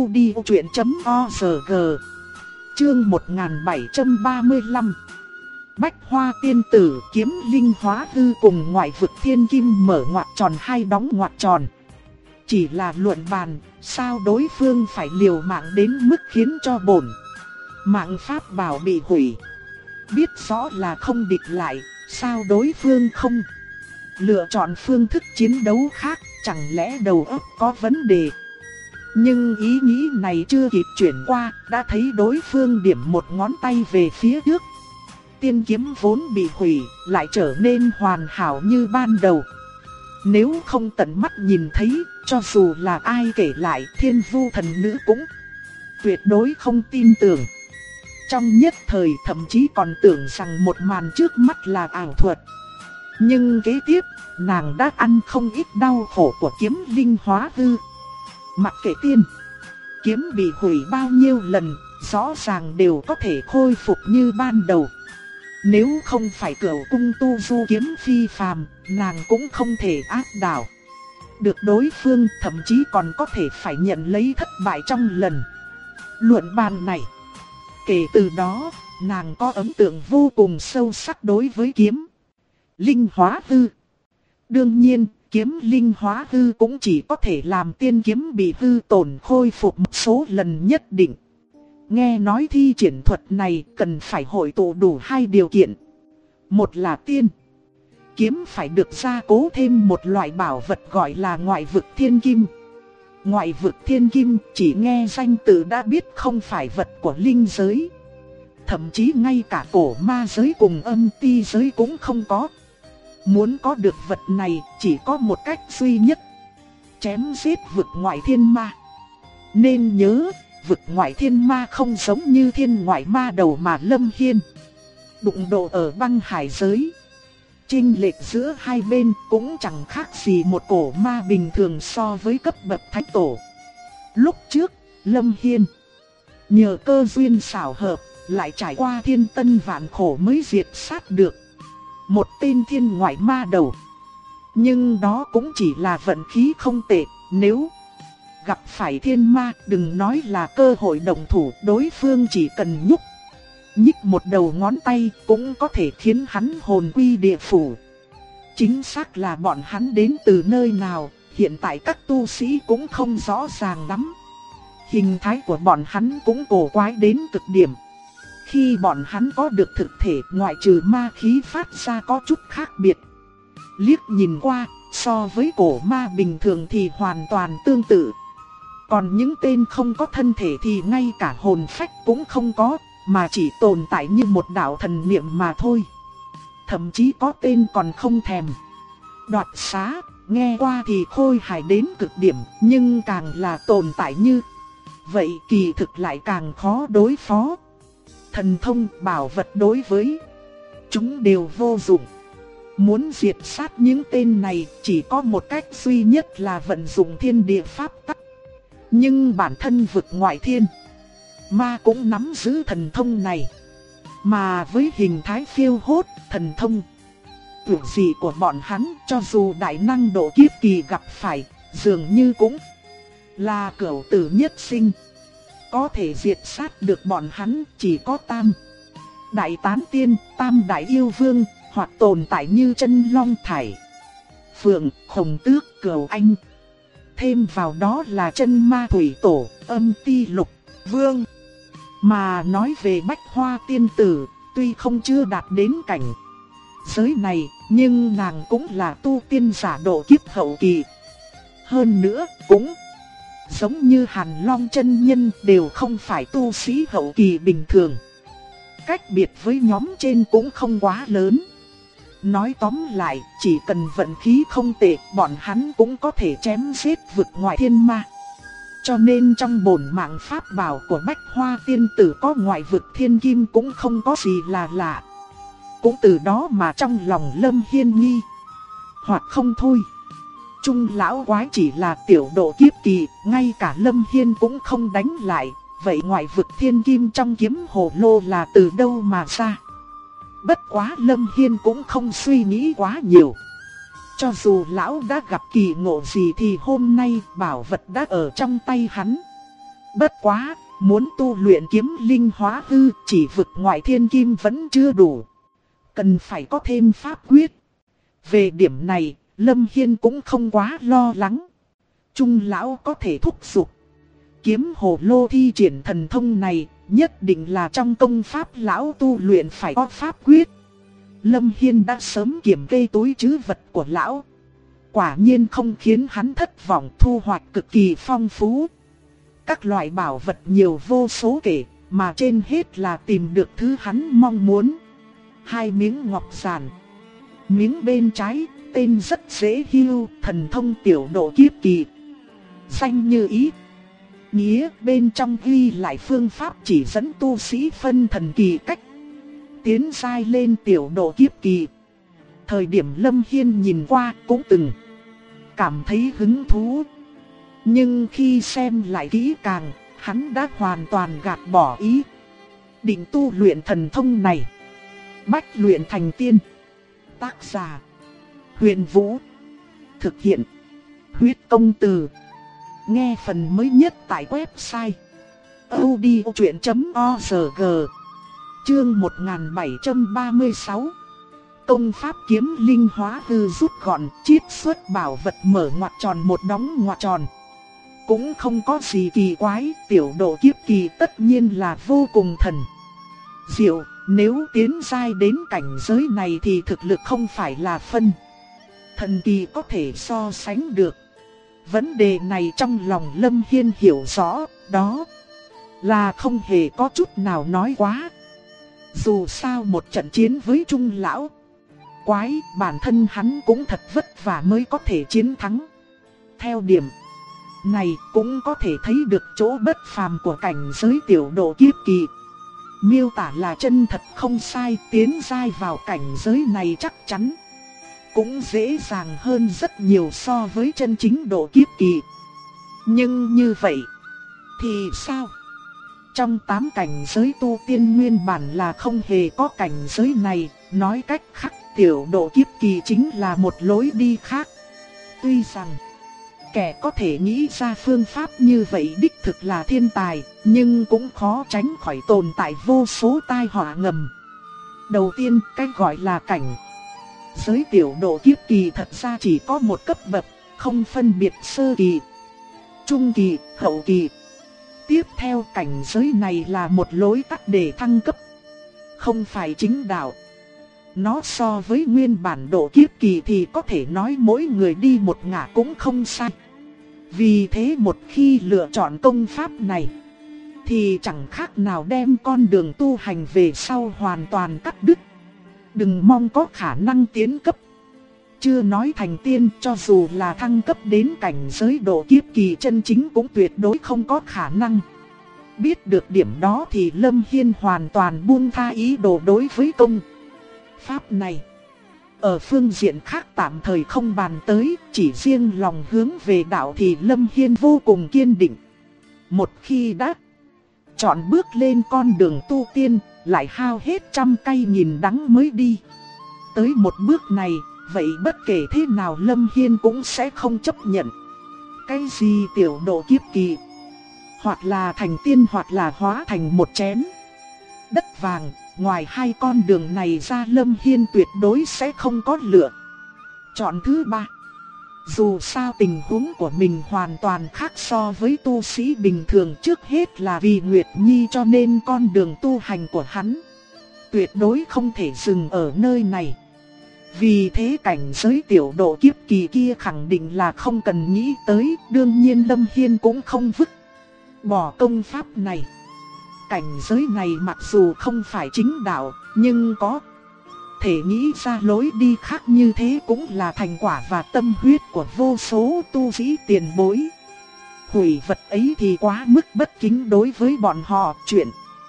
audiochuyện.org. Chương 1735. Bách Hoa Tiên Tử kiếm linh hóa hư cùng ngoại vực thiên kim mở ngoặc tròn hay đóng ngoặc tròn. Chỉ là luận bàn, sao đối phương phải liều mạng đến mức khiến cho bổn mạng pháp bảo bị hủy. Biết rõ là không địch lại, sao đối phương không lựa chọn phương thức chiến đấu khác, chẳng lẽ đầu óc có vấn đề. Nhưng ý nghĩ này chưa kịp chuyển qua, đã thấy đối phương điểm một ngón tay về phía trước. Tiên kiếm vốn bị hủy, lại trở nên hoàn hảo như ban đầu. Nếu không tận mắt nhìn thấy, cho dù là ai kể lại, Thiên Vu thần nữ cũng tuyệt đối không tin tưởng. Trong nhất thời thậm chí còn tưởng rằng một màn trước mắt là ảo thuật. Nhưng kế tiếp, nàng đã ăn không ít đau khổ của kiếm linh hóa hư. Mặc kệ tiên kiếm bị hủy bao nhiêu lần, rõ ràng đều có thể khôi phục như ban đầu. Nếu không phải Cửu cung tu du kiếm phi phàm, nàng cũng không thể áp đảo được đối phương, thậm chí còn có thể phải nhận lấy thất bại trong lần luận bàn này. Kể từ đó, nàng có ấn tượng vô cùng sâu sắc đối với kiếm linh hóa hư. Đương nhiên, kiếm linh hóa hư cũng chỉ có thể làm tiên kiếm bị hư tổn khôi phục một số lần nhất định. Nghe nói thi triển thuật này cần phải hội tụ đủ hai điều kiện. Một là tiên kiếm phải được gia cố thêm một loại bảo vật gọi là ngoại vực thiên kim. Ngoại vực thiên kim chỉ nghe danh từ đã biết không phải vật của linh giới. Thậm chí ngay cả cổ ma giới cùng âm ti giới cũng không có. Muốn có được vật này chỉ có một cách duy nhất: chém giết vực ngoại thiên ma. Nên nhớ, vực ngoại thiên ma không giống như thiên ngoại ma đầu mà Lâm Hiên đụng độ ở băng hải giới. Chênh lệch giữa hai bên cũng chẳng khác gì một cổ ma bình thường so với cấp bậc thánh tổ. Lúc trước, Lâm Hiên nhờ cơ duyên xảo hợp, lại trải qua thiên tân vạn khổ mới diệt sát được một tên thiên ngoại ma đầu. Nhưng đó cũng chỉ là vận khí không tệ. Nếu gặp phải thiên ma, đừng nói là cơ hội đồng thủ, đối phương chỉ cần nhích một đầu ngón tay cũng có thể khiến hắn hồn quy địa phủ. Chính xác là bọn hắn đến từ nơi nào, hiện tại các tu sĩ cũng không rõ ràng lắm. Hình thái của bọn hắn cũng cổ quái đến cực điểm. Khi bọn hắn có được thực thể, ngoại trừ ma khí phát ra có chút khác biệt, liếc nhìn qua, so với cổ ma bình thường thì hoàn toàn tương tự. Còn những tên không có thân thể thì ngay cả hồn phách cũng không có, mà chỉ tồn tại như một đạo thần niệm mà thôi. Thậm chí có tên còn không thèm đoạt xá, nghe qua thì khôi hài đến cực điểm, nhưng càng là tồn tại như vậy kỳ thực lại càng khó đối phó. Thần thông bảo vật đối với chúng đều vô dụng. Muốn diệt sát những tên này chỉ có một cách duy nhất là vận dụng thiên địa pháp tắc. Nhưng bản thân vực ngoại thiên ma cũng nắm giữ thần thông này. Mà với hình thái phiêu hốt, thần thông tuyệt dị của bọn hắn, cho dù đại năng độ kiếp kỳ gặp phải, dường như cũng là cửu tử nhất sinh. Có thể diệt sát được bọn hắn chỉ có Tam Đại Tán Tiên, Tam Đại Yêu Vương, hoặc tồn tại như Chân Long Thải Phượng, Hồng Tước, Cửu Anh. Thêm vào đó là Chân Ma Thủy Tổ, Âm Ti Lục Vương. Mà nói về Bách Hoa Tiên Tử, tuy không chưa đạt đến cảnh giới này, nhưng nàng cũng là tu tiên giả độ kiếp hậu kỳ. Hơn nữa, cũng giống như Hàn Long chân nhân, đều không phải tu sĩ hậu kỳ bình thường. Cách biệt với nhóm trên cũng không quá lớn. Nói tóm lại, chỉ cần vận khí không tệ, bọn hắn cũng có thể chém giết vực ngoại thiên ma. Cho nên trong bổn mạng pháp bảo của Bách Hoa Tiên Tử có ngoại vực thiên kim cũng không có gì là lạ. Cũng từ đó mà trong lòng Lâm Hiên nghi hoặc không thôi. Trung lão quái chỉ là tiểu độ kiếp kỳ, ngay cả Lâm Hiên cũng không đánh lại. Vậy ngoại vực thiên kim trong kiếm hồ lô là từ đâu mà ra? Bất quá Lâm Hiên cũng không suy nghĩ quá nhiều. Cho dù lão đã gặp kỳ ngộ gì thì hôm nay bảo vật đã ở trong tay hắn. Bất quá, muốn tu luyện kiếm linh hóa hư, chỉ vực ngoại thiên kim vẫn chưa đủ. cần phải có thêm pháp quyết. Về điểm này, Lâm Hiên cũng không quá lo lắng. Trung lão có thể thúc giục. Kiếm hồ lô thi triển thần thông này, nhất định là trong công pháp lão tu luyện phải có pháp quyết. Lâm Hiên đã sớm kiểm kê túi trữ vật của lão. Quả nhiên không khiến hắn thất vọng, thu hoạch cực kỳ phong phú. Các loại bảo vật nhiều vô số kể, mà trên hết là tìm được thứ hắn mong muốn. 2 miếng ngọc giản. Miếng bên trái, tên rất dễ hiểu, thần thông tiểu độ kiếp kỳ. Danh như ý. Nghĩa bên trong ghi lại phương pháp chỉ dẫn tu sĩ phân thần kỳ cách tiến giai lên tiểu độ kiếp kỳ. Thời điểm Lâm Hiên nhìn qua cũng từng cảm thấy hứng thú. Nhưng khi xem lại kỹ càng, hắn đã hoàn toàn gạt bỏ ý định tu luyện thần thông này. Bách luyện thành tiên. Tác giả: Huyền Vũ. Thực hiện: Huyết Công Từ. Nghe phần mới nhất tại website audiochuyen.org. Chương 1736. Công pháp kiếm linh hóa hư rút gọn, chiết xuất bảo vật mở ngoặc tròn một đóng ngoặc tròn. Cũng không có gì kỳ quái, tiểu độ kiếp kỳ tất nhiên là vô cùng thần diệu. Nếu tiến giai đến cảnh giới này thì thực lực không phải là phân thần kỳ có thể so sánh được. Vấn đề này trong lòng Lâm Hiên hiểu rõ, đó là không hề có chút nào nói quá. Dù sao một trận chiến với Trung lão quái, bản thân hắn cũng thật vất vả mới có thể chiến thắng. Theo điểm này cũng có thể thấy được chỗ bất phàm của cảnh giới tiểu độ kiếp kỳ. Miêu tả là chân thật không sai, tiến giai vào cảnh giới này chắc chắn cũng dễ dàng hơn rất nhiều so với chân chính độ kiếp kỳ. Nhưng như vậy thì sao? Trong 8 cảnh giới tu tiên nguyên bản là không hề có cảnh giới này, nói cách khác tiểu độ kiếp kỳ chính là một lối đi khác. Tuy rằng kẻ có thể nghĩ ra phương pháp như vậy đích thực là thiên tài, nhưng cũng khó tránh khỏi tồn tại vô số tai họa ngầm. Đầu tiên, cái gọi là cảnh giới tiểu độ kiếp kỳ thật ra chỉ có một cấp bậc, không phân biệt sơ kỳ, trung kỳ, hậu kỳ. Tiếp theo cảnh giới này là một lối tắt để thăng cấp, không phải chính đạo. Nó so với nguyên bản độ kiếp kỳ thì có thể nói mỗi người đi một ngả cũng không sai. Vì thế một khi lựa chọn công pháp này thì chẳng khác nào đem con đường tu hành về sau hoàn toàn cắt đứt. Đừng mong có khả năng tiến cấp. Chưa nói thành tiên, cho dù là thăng cấp đến cảnh giới độ kiếp kỳ chân chính cũng tuyệt đối không có khả năng. Biết được điểm đó thì Lâm Hiên hoàn toàn buông tha ý đồ đối với công pháp này. Ở phương diện khác tạm thời không bàn tới, chỉ riêng lòng hướng về đạo thì Lâm Hiên vô cùng kiên định. Một khi đã chọn bước lên con đường tu tiên, lại hao hết trăm cay nghìn đắng mới đi tới một bước này, vậy bất kể thế nào Lâm Hiên cũng sẽ không chấp nhận. Cái gì tiểu độ kiếp kỳ, hoặc là thành tiên hoặc là hóa thành một chén đất vàng, ngoài 2 con đường này ra Lâm Hiên tuyệt đối sẽ không có lựa chọn thứ ba. Dù sao tình huống của mình hoàn toàn khác so với tu sĩ bình thường, trước hết là vì Nguyệt Nhi cho nên con đường tu hành của hắn tuyệt đối không thể dừng ở nơi này. Vì thế cảnh giới tiểu độ kiếp kỳ kia khẳng định là không cần nghĩ tới, đương nhiên Lâm Hiên cũng không vứt bỏ công pháp này. Cảnh giới này mặc dù không phải chính đạo, nhưng có thể nghĩ ra lối đi khác như thế cũng là thành quả và tâm huyết của vô số tu sĩ tiền bối. Hủy vật ấy thì quá mức bất kính đối với bọn họ, chuyện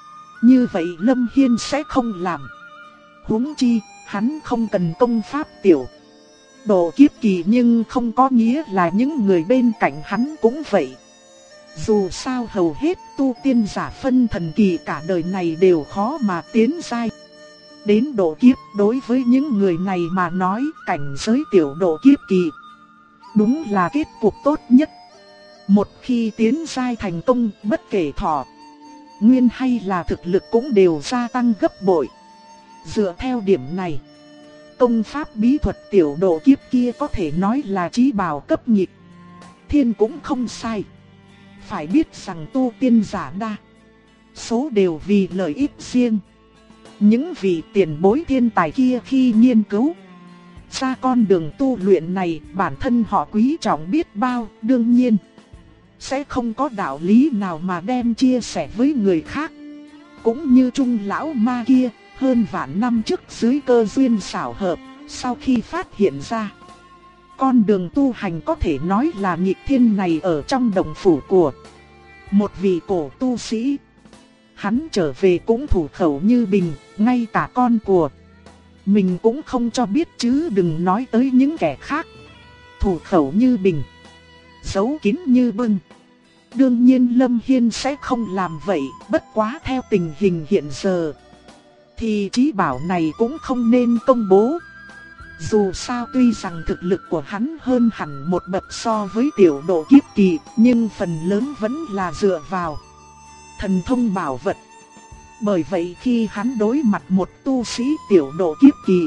như vậy Lâm Hiên sẽ không làm. Huống chi, hắn không cần công pháp tiểu độ kiếp kỳ, nhưng không có nghĩa là những người bên cạnh hắn cũng vậy. Dù sao hầu hết tu tiên giả phân thần kỳ cả đời này đều khó mà tiến giai đến độ kiếp. Đối với những người này mà nói, cảnh giới tiểu độ kiếp kỳ đúng là kết cục tốt nhất. Một khi tiến giai thành công, bất kể thọ nguyên hay là thực lực cũng đều gia tăng gấp bội. Dựa theo điểm này, công pháp bí thuật tiểu độ kiếp kia có thể nói là chí bảo cấp nhị thiên cũng không sai. Phải biết rằng tu tiên giả đa số đều vì lợi ích riêng. Những vị tiền bối thiên tài kia khi nghiên cứu ra con đường tu luyện này, bản thân họ quý trọng biết bao, đương nhiên sẽ không có đạo lý nào mà đem chia sẻ với người khác. Cũng như Trung lão ma kia, hơn vạn năm trước dưới cơ duyên xảo hợp, sau khi phát hiện ra con đường tu hành có thể nói là nghịch thiên này ở trong động phủ của một vị cổ tu sĩ, hắn trở về cũng thủ khẩu như bình, ngay cả con của mình cũng không cho biết chứ đừng nói tới những kẻ khác. Thủ khẩu như bình, giấu kín như bưng. Đương nhiên Lâm Hiên sẽ không làm vậy, bất quá theo tình hình hiện giờ thì chí bảo này cũng không nên công bố. Dù sao tuy rằng thực lực của hắn hơn hẳn một bậc so với tiểu độ kiếp kỳ, nhưng phần lớn vẫn là dựa vào thần thông bảo vật. Bởi vậy khi hắn đối mặt một tu sĩ tiểu độ kiếp kỳ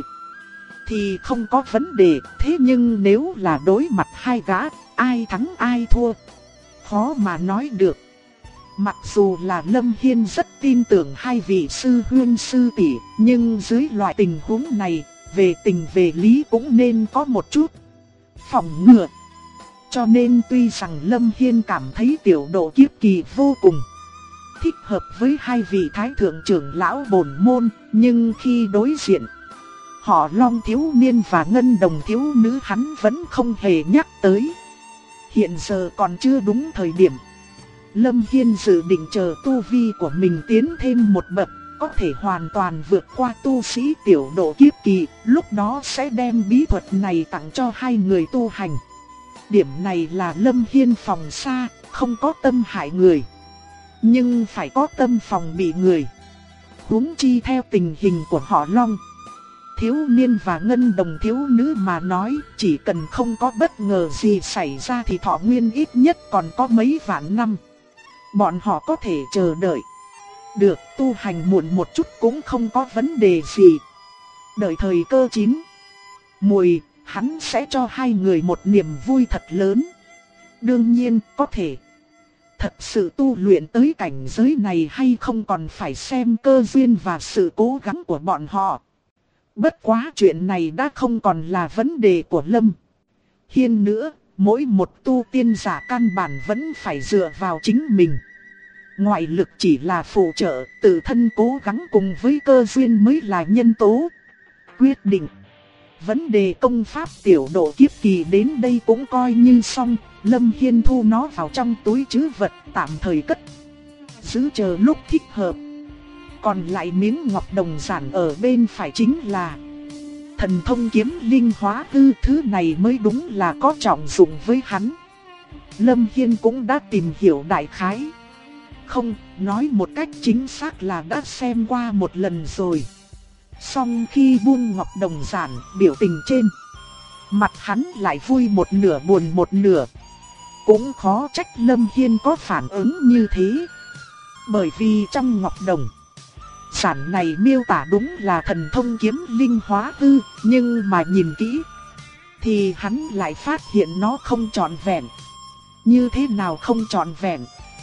thì không có vấn đề, thế nhưng nếu là đối mặt hai gã, ai thắng ai thua, khó mà nói được. Mặc dù là Lâm Hiên rất tin tưởng hai vị sư huynh sư tỷ, nhưng dưới loại tình huống này, về tình về lý cũng nên có một chút phòng ngừa. Cho nên tuy rằng Lâm Hiên cảm thấy tiểu độ kiếp kỳ vô cùng thích hợp với hai vị thái thượng trưởng lão bổn môn, nhưng khi đối diện họ Long thiếu niên và Ngân Đồng thiếu nữ hắn vẫn không hề nhắc tới. Hiện giờ còn chưa đúng thời điểm. Lâm Hiên dự định chờ tu vi của mình tiến thêm một bậc, có thể hoàn toàn vượt qua tu sĩ tiểu độ kiếp kỳ, lúc đó sẽ đem bí thuật này tặng cho hai người tu hành. Điểm này là Lâm Hiên phòng xa, không có tâm hại người, nhưng phải có tâm phòng bị người. Huống chi theo tình hình của họ Long thiếu niên và Ngân Đồng thiếu nữ mà nói, chỉ cần không có bất ngờ gì xảy ra thì thọ nguyên ít nhất còn có mấy vạn năm. Bọn họ có thể chờ đợi được, tu hành muộn một chút cũng không có vấn đề gì. Đợi thời cơ chín mùi, hắn sẽ cho hai người một niềm vui thật lớn. Đương nhiên, có thể thật sự tu luyện tới cảnh giới này hay không còn phải xem cơ duyên và sự cố gắng của bọn họ. Bất quá chuyện này đã không còn là vấn đề của Lâm Hiên nữa, mỗi một tu tiên giả căn bản vẫn phải dựa vào chính mình. Ngoại lực chỉ là phụ trợ, tự thân cố gắng cùng với cơ duyên mới là nhân tố quyết định. Vấn đề công pháp tiểu độ kiếp kỳ đến đây cũng coi như xong. Lâm Hiên thu nó vào trong túi trữ vật, tạm thời cất giữ chờ lúc thích hợp. Còn lại miếng ngọc đồng giản ở bên phải chính là thần thông kiếm linh hóa hư, thứ này mới đúng là có trọng dụng với hắn. Lâm Hiên cũng đã tìm hiểu đại khái, không, nói một cách chính xác là đã xem qua một lần rồi. Song khi buông ngọc đồng giản, biểu tình trên mặt hắn lại vui một nửa buồn một nửa. Cũng khó trách Lâm Hiên có phản ứng như thế. Bởi vì trong ngọc đồng giản này miêu tả đúng là thần thông kiếm linh hóa hư, nhưng mà nhìn kỹ thì hắn lại phát hiện nó không trọn vẹn. Như thế nào không trọn vẹn?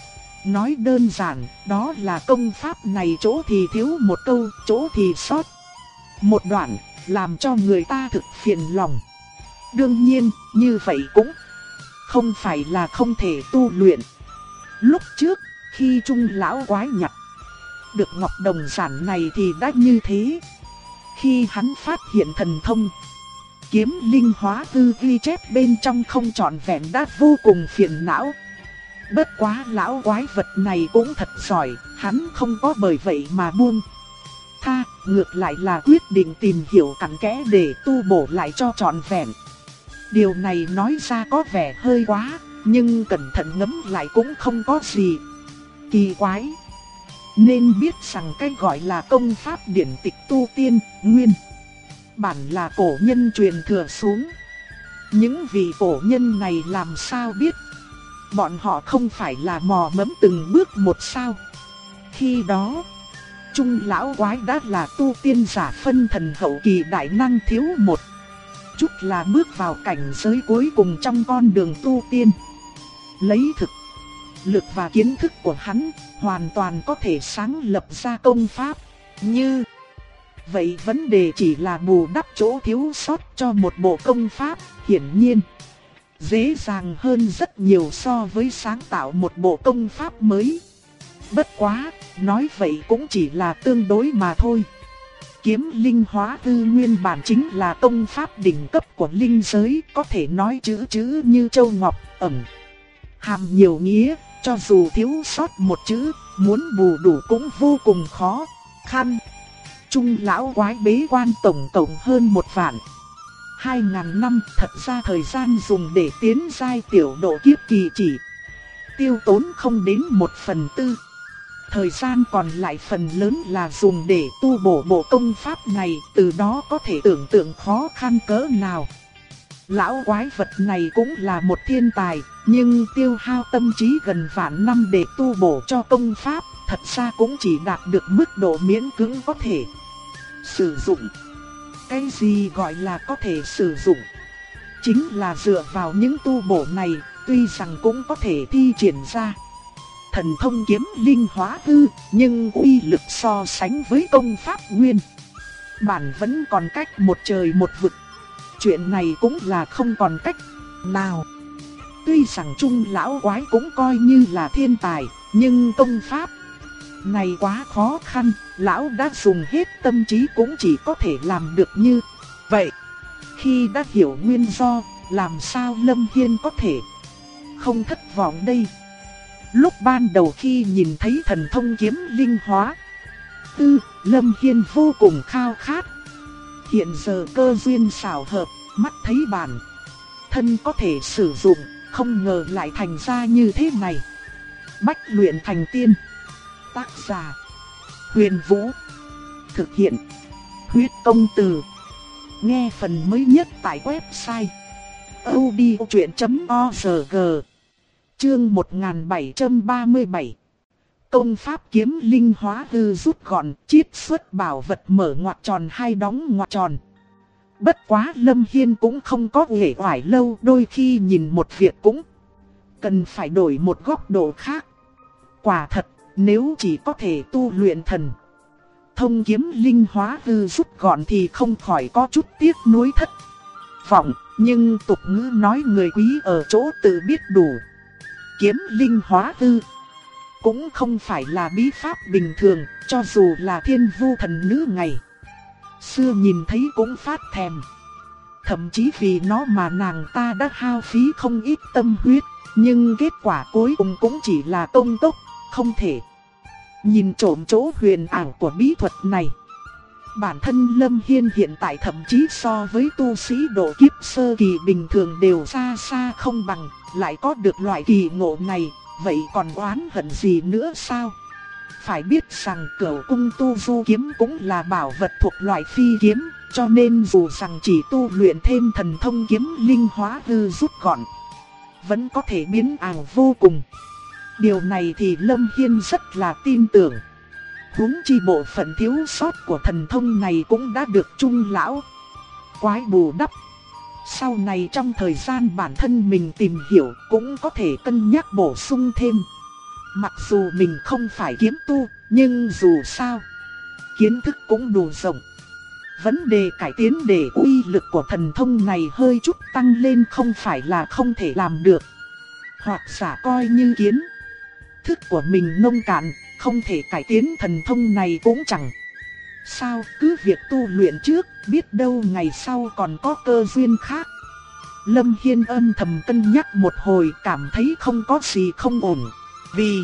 Nói đơn giản, đó là công pháp này chỗ thì thiếu một câu, chỗ thì sót một đoạn, làm cho người ta thực phiền lòng. Đương nhiên, như vậy cũng không phải là không thể tu luyện. Lúc trước, khi Trung lão quái nhặt được ngọc đồng giản này thì đã như thế. Khi hắn phát hiện thần thông kiếm linh hóa hư ghi chép bên trong không trọn vẹn đã vô cùng phiền não. Bất quá lão quái vật này cũng thật giỏi, hắn không có bởi vậy mà buông tha, ngược lại là quyết định tìm hiểu cặn kẽ để tu bổ lại cho trọn vẹn. Điều này nói ra có vẻ hơi quá, nhưng cẩn thận ngẫm lại cũng không có gì kỳ quái. Nên biết rằng cái gọi là công pháp điển tịch tu tiên, nguyên bản là cổ nhân truyền thừa xuống. Những vị cổ nhân này làm sao biết? Bọn họ không phải là mò mẫm từng bước một sao? Khi đó, Trung lão quái đã là tu tiên giả phân thần hậu kỳ đại năng thiếu một chút là bước vào cảnh giới cuối cùng trong con đường tu tiên. Lấy thực lực và kiến thức của hắn, hoàn toàn có thể sáng lập ra công pháp. Như vậy vấn đề chỉ là bù đắp chỗ thiếu sót cho một bộ công pháp, hiển nhiên dễ dàng hơn rất nhiều so với sáng tạo một bộ công pháp mới. Bất quá, nói vậy cũng chỉ là tương đối mà thôi. Kiếm linh hóa tư nguyên bản chính là công pháp đỉnh cấp của linh giới, có thể nói chữ như châu ngọc, ẩn hàm nhiều nghĩa, cho dù thiếu sót một chữ, muốn bù đủ cũng vô cùng khó khăn. Trung lão quái bế quan tổng cộng hơn 1 vạn 2.000 năm, thật ra thời gian dùng để tiến giai tiểu độ kiếp kỳ chỉ tiêu tốn không đến 1/4. Thời gian còn lại phần lớn là dùng để tu bổ bộ công pháp này, từ đó có thể tưởng tượng khó khăn cỡ nào. Lão quái vật này cũng là một thiên tài, nhưng tiêu hao tâm trí gần vạn năm để tu bổ cho công pháp, thật ra cũng chỉ đạt được mức độ miễn cưỡng có thể sử dụng. Cái gì gọi là có thể sử dụng? Chính là dựa vào những tu bổ này, tuy rằng cũng có thể thi triển ra thần thông kiếm linh hóa hư, nhưng uy lực so sánh với công pháp nguyên bản vẫn còn cách một trời một vực. Chuyện này cũng là không còn cách nào. Tuy rằng Trung lão quái cũng coi như là thiên tài, nhưng công pháp này quá khó khăn, lão đã dùng hết tâm trí cũng chỉ có thể làm được như vậy. Khi đã hiểu nguyên do, làm sao Lâm Hiên có thể không thất vọng đây? Lúc ban đầu khi nhìn thấy thần thông kiếm linh hóa Lâm Hiên vô cùng khao khát. Hiện giờ cơ duyên xảo hợp, mắt thấy bản thân có thể sử dụng, không ngờ lại thành ra như thế này. Bách luyện thành tiên. Tác giả Huyền Vũ. Thực hiện Huyết Công Từ. Nghe phần mới nhất tại website audiochuyện.org. Chương 1737. Công pháp kiếm linh hóa hư rút gọn, chiết xuất bảo vật mở ngoặc tròn hay đóng ngoặc tròn. Bất quá Lâm Hiên cũng không có uể oải lâu, đôi khi nhìn một việc cũng cần phải đổi một góc độ khác. Quả thật, nếu chỉ có thể tu luyện thần thông kiếm linh hóa hư rút gọn thì không khỏi có chút tiếc nuối thất vọng, nhưng tục ngữ nói người quý ở chỗ tự biết đủ. Kiếm linh hóa hư cũng không phải là bí pháp bình thường, cho dù là Thiên Vu thần nữ ngày xưa nhìn thấy cũng phát thèm. Thậm chí vì nó mà nàng ta đã hao phí không ít tâm huyết, nhưng kết quả cuối cùng cũng chỉ là công tốc, không thể nhìn trộm chỗ huyền ảo của bí thuật này. Bản thân Lâm Hiên hiện tại thậm chí so với tu sĩ độ kiếp sơ kỳ bình thường đều xa xa không bằng, lại có được loại kỳ ngộ này, vậy còn oán hận gì nữa sao? Phải biết rằng Cửu Cung Tu Du kiếm cũng là bảo vật thuộc loại phi kiếm, cho nên dù rằng chỉ tu luyện thêm thần thông kiếm linh hóa hư rút gọn, vẫn có thể biến ảo vô cùng. Điều này thì Lâm Hiên rất là tin tưởng. Huống chi bộ phận thiếu sót của thần thông này cũng đã được Trung lão quái bù đắp. Sau này trong thời gian bản thân mình tìm hiểu cũng có thể cân nhắc bổ sung thêm. Mặc dù mình không phải kiếm tu, nhưng dù sao kiến thức cũng đủ rộng. Vấn đề cải tiến để uy lực của thần thông này hơi chút tăng lên không phải là không thể làm được. Hoặc giả coi như kiến thức của mình nông cạn, không thể cải tiến thần thông này cũng chẳng sao, cứ việc tu luyện trước, biết đâu ngày sau còn có cơ duyên khác. Lâm Hiên âm thầm cân nhắc một hồi, cảm thấy không có gì không ổn. Vì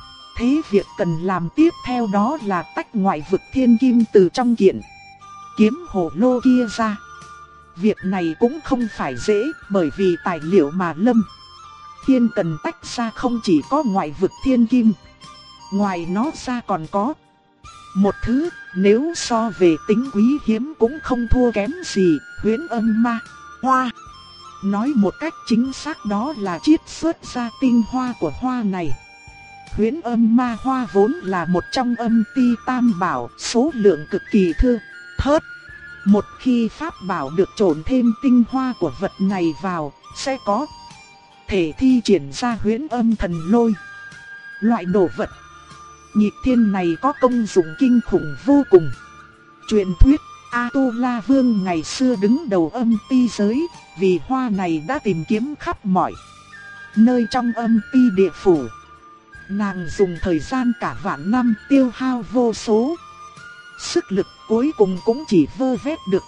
thế việc cần làm tiếp theo đó là tách ngoại vực thiên kim từ trong kiện kiếm hồ lô kia ra. Việc này cũng không phải dễ, bởi vì tài liệu mà Lâm Hiên cần tách ra không chỉ có ngoại vực thiên kim, ngoài nó ra còn có một thứ nếu so về tính quý hiếm cũng không thua kém gì, huyễn âm ma hoa. Nói một cách chính xác đó là chiết xuất ra tinh hoa của hoa này. Huyễn Âm Ma Hoa vốn là một trong âm ti tam bảo, số lượng cực kỳ thưa thớt. Một khi pháp bảo được trộn thêm tinh hoa của vật này vào, sẽ có thể thi triển ra Huyễn Âm Thần Lôi. Loại đồ vật Nhịp thiên này có công dụng kinh khủng vô cùng. Truyền thuyết Atula Vương ngày xưa đứng đầu âm ti giới, vì hoa này đã tìm kiếm khắp mọi nơi trong âm ti địa phủ. Nàng dùng thời gian cả vạn năm tiêu hao vô số sức lực, cuối cùng cũng chỉ vơ vét được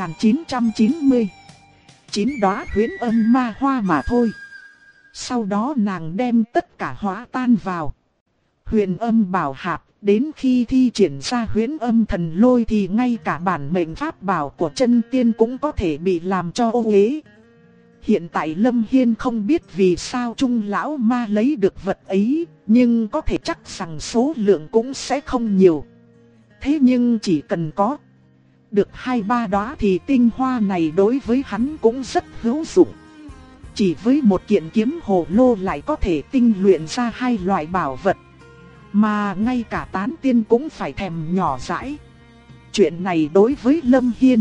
9.999 đóa Huyễn Âm Ma Hoa mà thôi. Sau đó nàng đem tất cả hóa tan vào Huyền Âm Bảo Hạp. Đến khi thi triển ra Huyễn Âm Thần Lôi thì ngay cả bản mệnh pháp bảo của chân tiên cũng có thể bị làm cho ô uế. Hiện tại Lâm Hiên không biết vì sao Trung lão ma lấy được vật ấy, nhưng có thể chắc rằng số lượng cũng sẽ không nhiều. Thế nhưng chỉ cần có được 2-3 đóa thì tinh hoa này đối với hắn cũng rất hữu dụng. Chỉ với một kiện kiếm hồ lô lại có thể tinh luyện ra 2 loại bảo vật, mà ngay cả tán tiên cũng phải thèm nhỏ dãi. Chuyện này đối với Lâm Hiên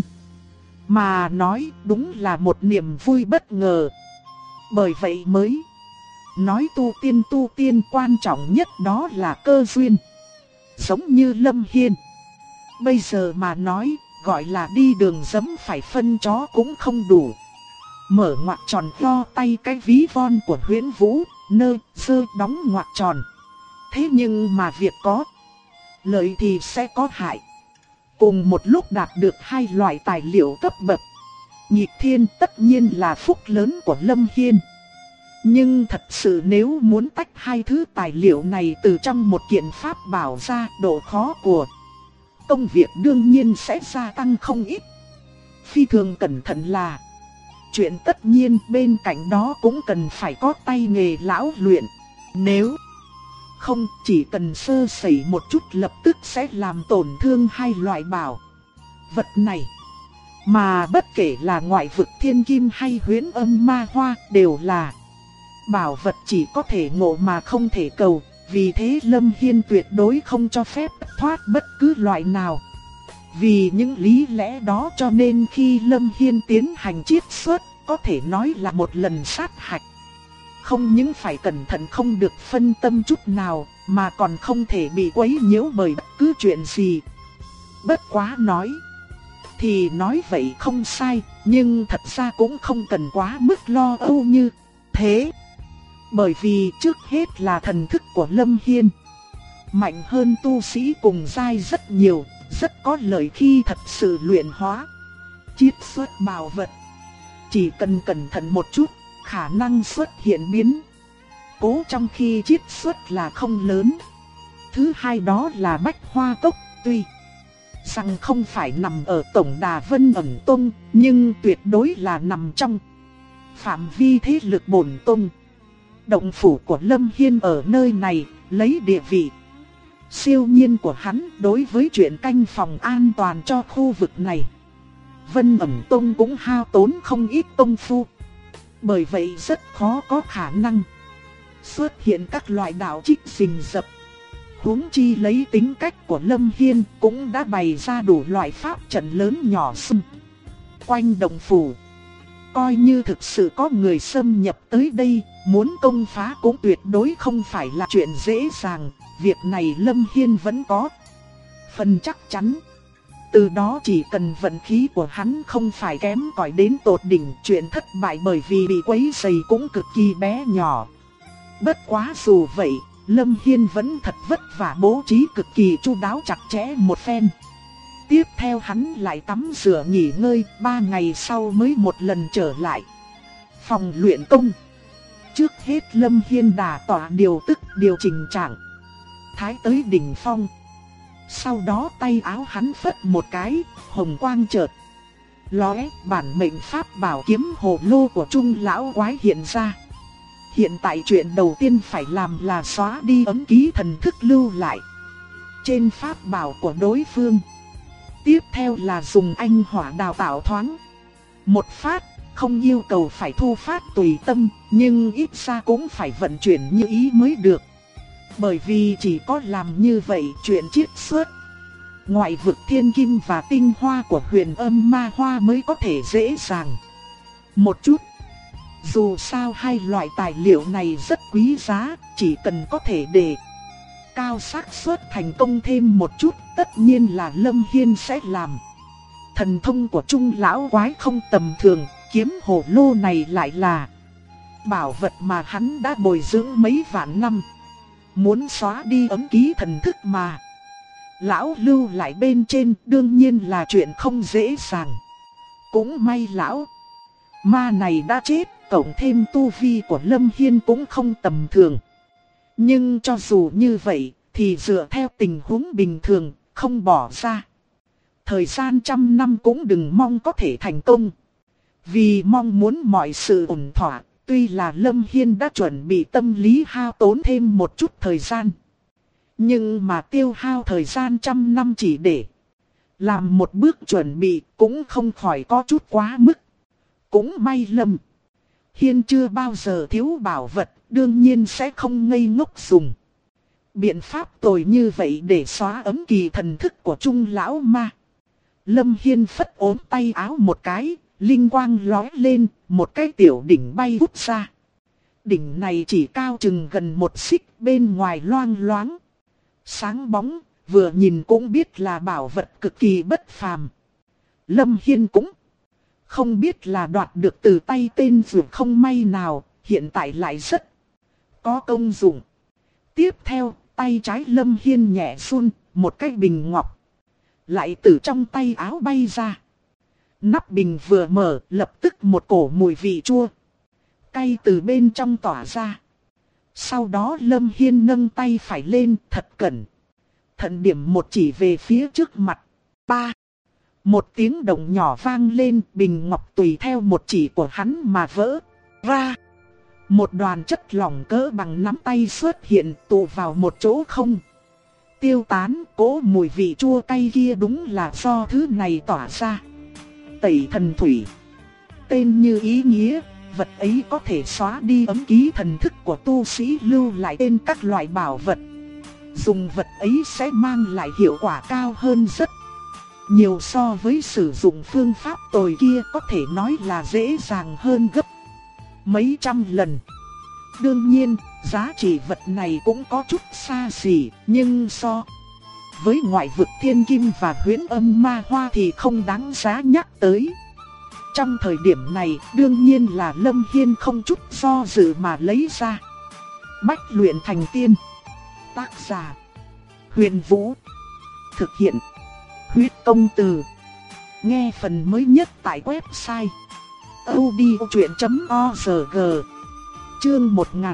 mà nói đúng là một niềm vui bất ngờ. Bởi vậy mới nói tu tiên quan trọng nhất đó là cơ duyên. Giống như Lâm Hiên bây giờ mà nói, gọi là đi đường giẫm phải phân chó cũng không đủ. Mở ngoặc tròn lo tay cái ví von của Huyễn Vũ, nơ sơ đóng ngoặc tròn. Thế nhưng mà việc có lợi thì sẽ có hại. Cùng một lúc đạt được 2 loại tài liệu cấp bậc nghịch thiên tất nhiên là phúc lớn của Lâm Hiên. Nhưng thật sự nếu muốn tách 2 thứ tài liệu này từ trong một kiện pháp bảo ra, độ khó của công việc đương nhiên sẽ gia tăng không ít. Phi thường cẩn thận là chuyện tất nhiên, bên cạnh đó cũng cần phải có tay nghề lão luyện. Nếu không, chỉ cần sơ sẩy một chút lập tức sẽ làm tổn thương 2 loại bảo vật này. Mà bất kể là ngoại vực thiên kim hay Huyễn Âm Ma Hoa đều là bảo vật chỉ có thể ngộ mà không thể cầu. Vì thế Lâm Hiên tuyệt đối không cho phép thoát bất cứ loại nào. Vì những lý lẽ đó cho nên khi Lâm Hiên tiến hành chiết xuất, có thể nói là một lần sát hạch. Không những phải cẩn thận không được phân tâm chút nào, mà còn không thể bị quấy nhiễu bởi bất cứ chuyện gì. Bất quá nói thì nói vậy không sai, nhưng thật ra cũng không cần quá mức lo âu như thế. Bởi vì trước hết là thần thức của Lâm Hiên mạnh hơn tu sĩ cùng giai rất nhiều, rất có lợi khi thật sự luyện hóa, chiết xuất bảo vật. Chỉ cần cẩn thận một chút, khả năng xuất hiện biến cố trong khi chiết xuất là không lớn. Thứ hai đó là Bách Hoa Cốc, tuy rằng không phải nằm ở tổng đà Vân Ẩn Tông, nhưng tuyệt đối là nằm trong phạm vi thế lực bổn tông. Động phủ của Lâm Hiên ở nơi này, lấy địa vị siêu nhiên của hắn đối với chuyện canh phòng an toàn cho khu vực này, Vân Ẩn Tông cũng hao tốn không ít công phu. Bởi vậy rất khó có khả năng xuất hiện các loại đạo trích rình rập. Huống chi lấy tính cách của Lâm Hiên cũng đã bày ra đủ loại pháp trận lớn nhỏ xung quanh động phủ. Coi như thực sự có người xâm nhập tới đây, muốn công phá cũng tuyệt đối không phải là chuyện dễ dàng. Việc này Lâm Hiên vẫn có phần chắc chắn. Từ đó chỉ cần vận khí của hắn không phải kém cỏi đến tột đỉnh, chuyện thất bại bởi vì bị quấy rầy cũng cực kỳ bé nhỏ. Bất quá dù vậy, Lâm Hiên vẫn thật vất vả bố trí cực kỳ chu đáo chặt chẽ một phen. Tiếp theo hắn lại tắm rửa nghỉ ngơi, 3 ngày sau mới một lần trở lại phòng luyện công. Trước hết Lâm Hiên đả tỏa điều tức điều chỉnh trạng thái tới đỉnh phong. Sau đó tay áo hắn phất một cái, hồng quang chợt lóe, bản mệnh pháp bảo kiếm hồ lô của Trung lão quái hiện ra. Hiện tại chuyện đầu tiên phải làm là xóa đi ấn ký thần thức lưu lại trên pháp bảo của đối phương. Tiếp theo là dùng anh hỏa đào tạo thoáng một phát, không yêu cầu phải thu phát tùy tâm, nhưng ít ra cũng phải vận chuyển như ý mới được. Bởi vì chỉ có làm như vậy chuyện chiết xuất ngoại vực thiên kim và tinh hoa của huyền âm ma hoa mới có thể dễ dàng một chút. Dù sao hai loại tài liệu này rất quý giá, chỉ cần có thể để cao xác suất thành công thêm một chút, tất nhiên là Lâm Hiên sẽ làm. Thần thông của Trung lão quái không tầm thường, kiếm hồ lô này lại là bảo vật mà hắn đã bồi dưỡng mấy vạn năm. Muốn xóa đi ấm ký thần thức mà lão lưu lại bên trên đương nhiên là chuyện không dễ dàng. Cũng may lão ma này đã chết, cộng thêm tu vi của Lâm Hiên cũng không tầm thường. Nhưng cho dù như vậy thì dựa theo tình huống bình thường, không bỏ ra thời gian 100 năm cũng đừng mong có thể thành công. Vì mong muốn mọi sự ổn thỏa, tuy là Lâm Hiên đã chuẩn bị tâm lý hao tốn thêm một chút thời gian. Nhưng mà tiêu hao thời gian 100 năm chỉ để làm một bước chuẩn bị cũng không khỏi có chút quá mức. Cũng may Lâm Hiên chưa bao giờ thiếu bảo vật, đương nhiên sẽ không ngây ngốc dùng biện pháp tồi như vậy để xóa ấm kỳ thần thức của Trung lão ma. Lâm Hiên phất ốm tay áo một cái, linh quang lóe lên, một cái tiểu đỉnh bay vút ra. Đỉnh này chỉ cao chừng gần 1 xích, bên ngoài loang loáng sáng bóng, vừa nhìn cũng biết là bảo vật cực kỳ bất phàm. Lâm Hiên cũng không biết là đoạt được từ tay tên vừa không may nào, hiện tại lại rất có công dụng. Tiếp theo, tay trái Lâm Hiên nhẹ run, một cái bình ngọc lại từ trong tay áo bay ra. Nắp bình vừa mở, lập tức một cổ mùi vị chua cay từ bên trong tỏa ra. Sau đó Lâm Hiên nâng tay phải lên thật cẩn thận điểm một chỉ về phía trước mặt. Ba, một tiếng động nhỏ vang lên, bình ngọc tùy theo một chỉ của hắn mà vỡ ra. Một đoàn chất lỏng cỡ bằng nắm tay xuất hiện, tụ vào một chỗ không tiêu tán. Cỗ mùi vị chua cay kia đúng là do thứ này tỏa ra. Tẩy thần thủy, tên như ý nghĩa, vật ấy có thể xóa đi ấm ký thần thức của tu sĩ lưu lại trên các loại bảo vật. Dùng vật ấy sẽ mang lại hiệu quả cao hơn rất nhiều so với sử dụng phương pháp tồi kia, có thể nói là dễ dàng hơn gấp mấy trăm lần. Đương nhiên, giá trị vật này cũng có chút xa xỉ, nhưng so với ngoại vực thiên kim và huyễn âm ma hoa thì không đáng giá nhắc tới. Trong thời điểm này, đương nhiên là Lâm Hiên không chút do dự mà lấy ra. Bách luyện thành tiên. Tác giả Huyền Vũ. Thực hiện Huyết Công Từ. Nghe phần mới nhất tại website audiochuyện.org. Chương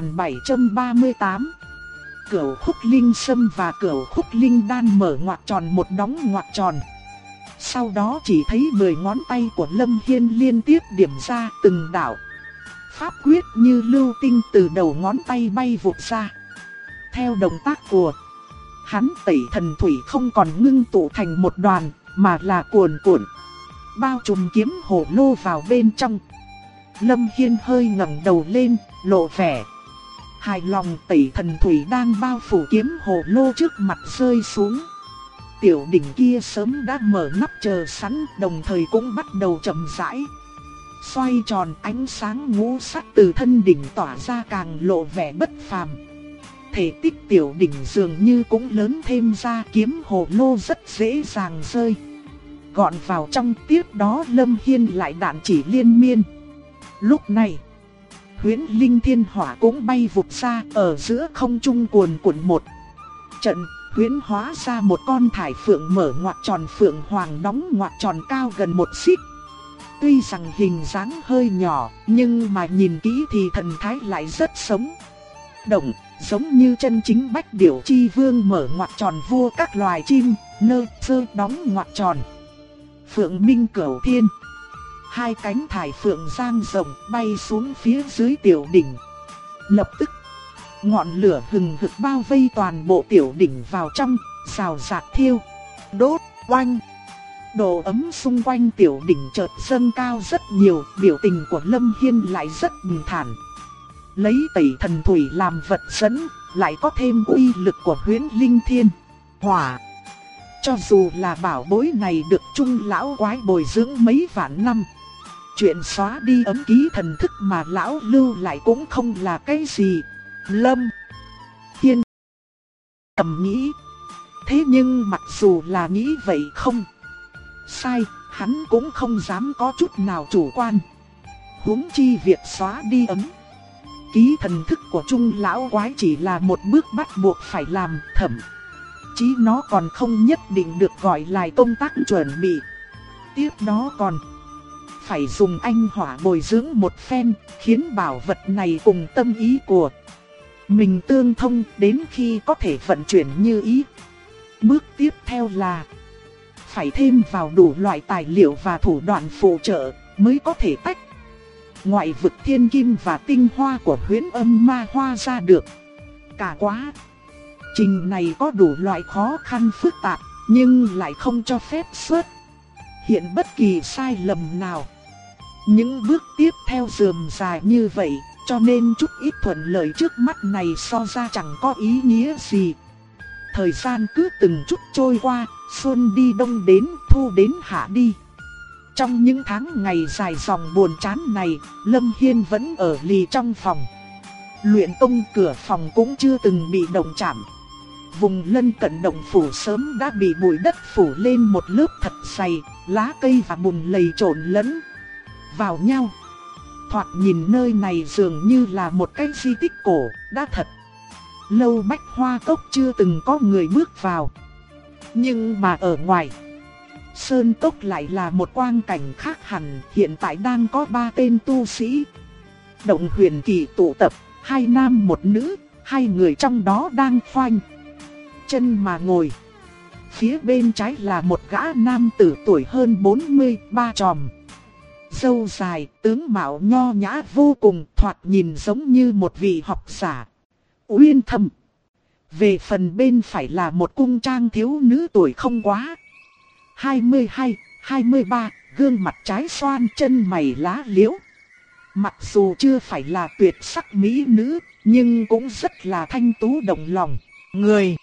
1738. Cửu khúc linh sâm và cửu khúc linh đan mở ngoặc tròn một đóng ngoặc tròn. Sau đó chỉ thấy 10 ngón tay của Lâm Hiên liên tiếp điểm ra từng đạo pháp quyết như lưu tinh từ đầu ngón tay bay vụt ra. Theo động tác của hắn, tẩy thần thủy không còn ngưng tụ thành một đoàn, mà là cuồn cuộn bao trùm kiếm hồ lô vào bên trong. Lâm Hiên hơi ngẩng đầu lên, lộ vẻ hài lòng. Tẩy thần thủy đang bao phủ kiếm hồ lô trước mặt rơi xuống. Tiểu đỉnh kia sớm đã mở nắp chờ sẵn, đồng thời cũng bắt đầu chậm rãi xoay tròn. Ánh sáng ngũ sắc từ thân đỉnh tỏa ra càng lộ vẻ bất phàm. Thể tích tiểu đỉnh dường như cũng lớn thêm ra, kiếm hồ lô rất dễ dàng rơi gọn vào trong. Tiếp đó Lâm Hiên lại đạn chỉ liên miên. Lúc này huyễn linh thiên hỏa cũng bay vụt ra, ở giữa không trung cuồn cuộn một trận, huyễn hóa ra một con thải phượng mở ngoặc tròn, phượng hoàng đóng ngoặc tròn cao gần 1 xích. Tuy rằng hình dáng hơi nhỏ, nhưng mà nhìn kỹ thì thần thái lại rất sống động, giống như chân chính Bách Điểu Chi Vương mở ngoặc tròn vua các loài chim, nơ sơ đóng ngoặc tròn. Phượng Minh Cửu Thiên. Hai cánh thải phượng dang rộng bay xuống phía dưới tiểu đỉnh. Lập tức, ngọn lửa hừng hực bao vây toàn bộ tiểu đỉnh vào trong, rào rạc thiêu đốt oanh. Độ ấm xung quanh tiểu đỉnh chợt dâng cao rất nhiều, biểu tình của Lâm Hiên lại rất bình thản. Lấy tẩy thần thủy làm vật dẫn, lại có thêm uy lực của Huyễn Linh Thiên Hỏa. Cho dù là bảo bối này được Trung lão quái bồi dưỡng mấy vạn năm, chuyện xóa đi ấm ký thần thức mà lão lưu lại cũng không là cái gì. Lâm Hiên thầm nghĩ. Thế nhưng mặc dù là nghĩ vậy không sai, hắn cũng không dám có chút nào chủ quan. Huống chi việc xóa đi ấm ký thần thức của Trung lão quái chỉ là một bước bắt buộc phải làm, thậm chí nó còn không nhất định được gọi là công tác chuẩn bị. Tiếp đó còn phải dùng anh hỏa bồi dưỡng một phen, khiến bảo vật này cùng tâm ý của mình tương thông đến khi có thể vận chuyển như ý. Bước tiếp theo là phải thêm vào đủ loại tài liệu và thủ đoạn phụ trợ mới có thể tách ngoại vực thiên kim và tinh hoa của Huyễn Âm Ma Hoa ra được. Cả quá trình này có đủ loại khó khăn phức tạp, nhưng lại không cho phép xuất hiện bất kỳ sai lầm nào. Những bước tiếp theo rườm rà như vậy, cho nên chút ít thuận lợi trước mắt này so ra chẳng có ý nghĩa gì. Thời gian cứ từng chút trôi qua, xuân đi đông đến, thu đến hạ đi. Trong những tháng ngày dài dòng buồn chán này, Lâm Hiên vẫn ở lì trong phòng. Luyện tông cửa phòng cũng chưa từng bị động chạm. Vùng lân cận động phủ sớm đã bị bụi đất phủ lên một lớp thật dày, lá cây và bùn lầy trộn lẫn vào nhau. Thoạt nhìn nơi này dường như là một cái di tích cổ, đã thật lâu Bách Hoa Cốc chưa từng có người bước vào. Nhưng mà ở ngoài sơn cốc lại là một quang cảnh khác hẳn. Hiện tại đang có 3 tên tu sĩ Động Huyền Kỳ tụ tập, 2 nam 1 nữ, 2 người trong đó đang khoanh chân mà ngồi. Phía bên trái là một gã nam tử tuổi hơn 40, ba chòm râu dài, tướng mạo nho nhã vô cùng, thoạt nhìn giống như một vị học giả uyên thâm. Về phần bên phải là một cung trang thiếu nữ tuổi không quá 22, 23, gương mặt trái xoan, chân mày lá liễu. Mặc dù chưa phải là tuyệt sắc mỹ nữ, nhưng cũng rất là thanh tú động lòng người.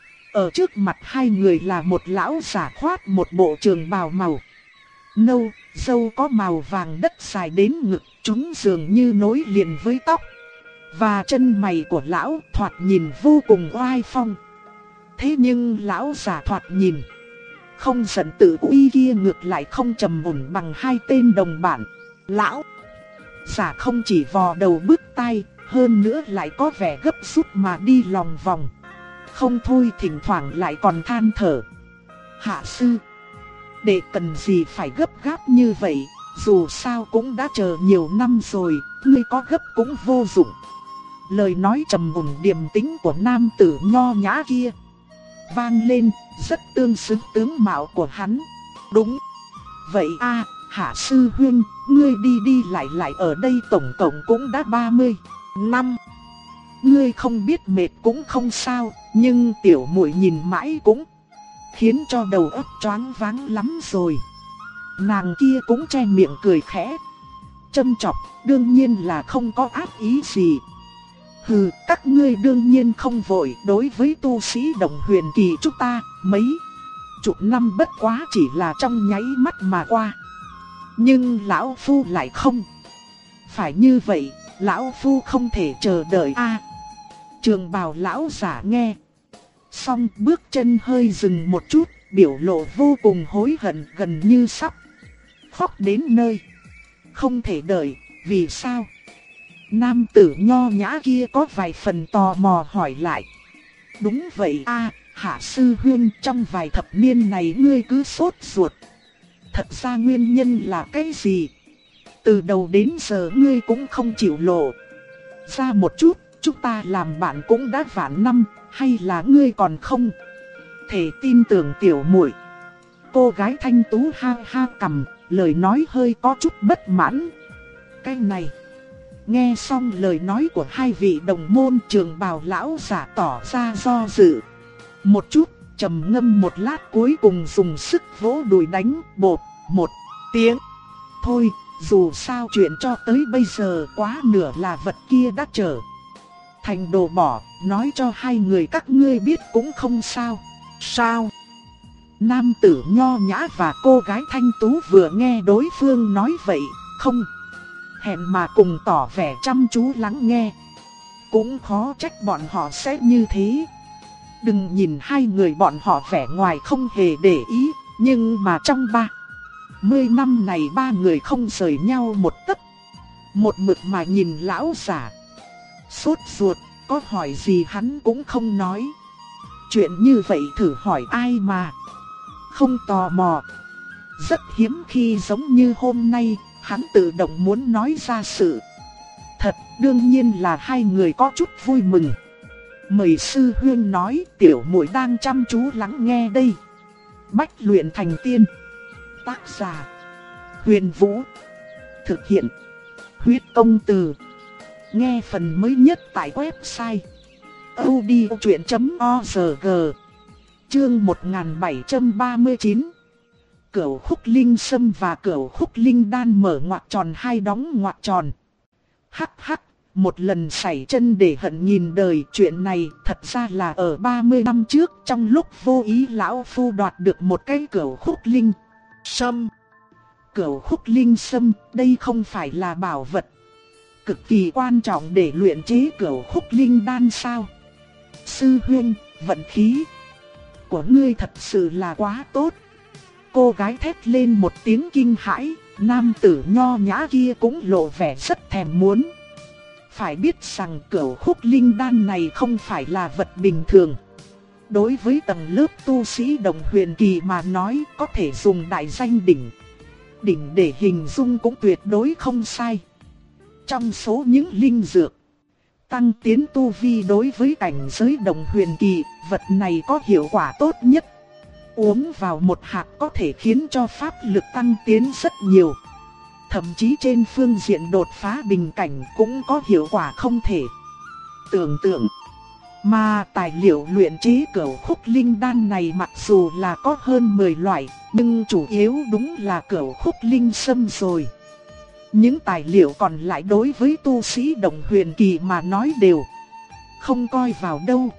Ở trước mặt hai người là một lão giả khoác một bộ trường bào màu nâu, râu có màu vàng đất dài đến ngực, chúng dường như nối liền với tóc và chân mày của lão, thoạt nhìn vô cùng oai phong. Thế nhưng lão giả thoạt nhìn không giận tự uy kia ngược lại không trầm ổn bằng 2 tên đồng bạn. Lão giả không chỉ vò đầu bứt tai, hơn nữa lại có vẻ gấp rút mà đi lòng vòng. Không thôi thỉnh thoảng lại còn than thở. Hạ sư, để cần gì phải gấp gáp như vậy, dù sao cũng đã chờ nhiều năm rồi, ngươi có gấp cũng vô dụng. Lời nói trầm ổn điềm tĩnh của nam tử nho nhã kia vang lên, rất tương xứng tướng mạo của hắn. Đúng vậy a, Hạ sư huynh, ngươi đi đi lại lại ở đây tổng cộng cũng đã 30 năm. Ngươi không biết mệt cũng không sao, nhưng tiểu muội nhìn mãi cũng khiến cho đầu óc choáng váng lắm rồi. Nàng kia cũng che miệng cười khẽ, châm chọc, đương nhiên là không có ác ý gì. Hừ, các ngươi đương nhiên không vội, đối với tu sĩ Động Huyền Kỳ chúng ta, mấy chục năm bất quá chỉ là trong nháy mắt mà qua. Nhưng lão phu lại không phải như vậy, lão phu không thể chờ đợi a. Trường bào lão giả nghe xong bước chân hơi dừng một chút, biểu lộ vô cùng hối hận, gần như sắp khóc đến nơi. Không thể đợi, vì sao? Nam tử nho nhã kia có vài phần tò mò hỏi lại. Đúng vậy a, Hạ sư huynh, trong vài thập niên này ngươi cứ sốt ruột. Thật ra nguyên nhân là cái gì? Từ đầu đến giờ ngươi cũng không chịu lộ ra một chút, chúng ta làm bạn cũng đã vạn năm, hay là ngươi còn không thể tin tưởng tiểu muội? Cô gái thanh tú ha ha cầm, lời nói hơi có chút bất mãn. Cái này, nghe xong lời nói của hai vị đồng môn, trường bào lão giả tỏ ra do dự một chút, trầm ngâm một lát, cuối cùng dùng sức vỗ đùi đánh bột một tiếng. Thôi, dù sao chuyện cho tới bây giờ quá nửa là vật kia đã trở thành đồ bỏ, nói cho hai người các ngươi biết cũng không sao. Sao? Nam tử nho nhã và cô gái thanh tú vừa nghe đối phương nói vậy, không hẹn mà cùng tỏ vẻ chăm chú lắng nghe. Cũng khó trách bọn họ sẽ như thế. Đừng nhìn hai người bọn họ vẻ ngoài không hề để ý, nhưng mà trong 30 năm này ba người không rời nhau một tấc. Một mực mà nhìn lão giả. Sốt ruột, có hỏi gì hắn cũng không nói. Chuyện như vậy thử hỏi ai mà không tò mò. Rất hiếm khi giống như hôm nay, hắn tự động muốn nói ra sự thật. Đương nhiên là hai người có chút vui mừng. Mời sư huynh nói, tiểu muội đang chăm chú lắng nghe đây. Bách luyện thành tiên. Tác giả Huyền Vũ. Thực hiện Huyết Công Từ. Nghe phần mới nhất tại website audiochuyện.org. Chương 1739. Cửu Khúc Linh Sâm và Cửu Khúc Linh Đan mở ngoặc tròn hai đóng ngoặc tròn. Hắc hắc, một lần sảy chân để hận nghìn đời. Chuyện này thật ra là ở 30 năm trước, trong lúc vô ý lão phu đoạt được một cái Cửu Khúc Linh Sâm. Cửu Khúc Linh Sâm, đây không phải là bảo vật cực kỳ quan trọng để luyện chế Cửu Khúc Linh Đan sao? Sư huynh, vận khí của ngươi thật sự là quá tốt. Cô gái thét lên một tiếng kinh hãi, nam tử nho nhã kia cũng lộ vẻ rất thèm muốn. Phải biết rằng Cửu Khúc Linh Đan này không phải là vật bình thường. Đối với tầng lớp tu sĩ đồng huyền kỳ mà nói, có thể dùng đại danh đỉnh để hình dung cũng tuyệt đối không sai. Trong số những linh dược tăng tiến tu vi đối với cảnh giới đồng huyền kỳ, vật này có hiệu quả tốt nhất. Uống vào một hạt có thể khiến cho pháp lực tăng tiến rất nhiều. Thậm chí trên phương diện đột phá bình cảnh cũng có hiệu quả không thể tưởng tượng. Mà tài liệu luyện chế Cửu Khúc Linh Đan này mặc dù là có hơn 10 loại, nhưng chủ yếu đúng là Cửu Khúc Linh Sâm rồi. Những tài liệu còn lại đối với tu sĩ đồng huyền kỳ mà nói đều không coi vào đâu.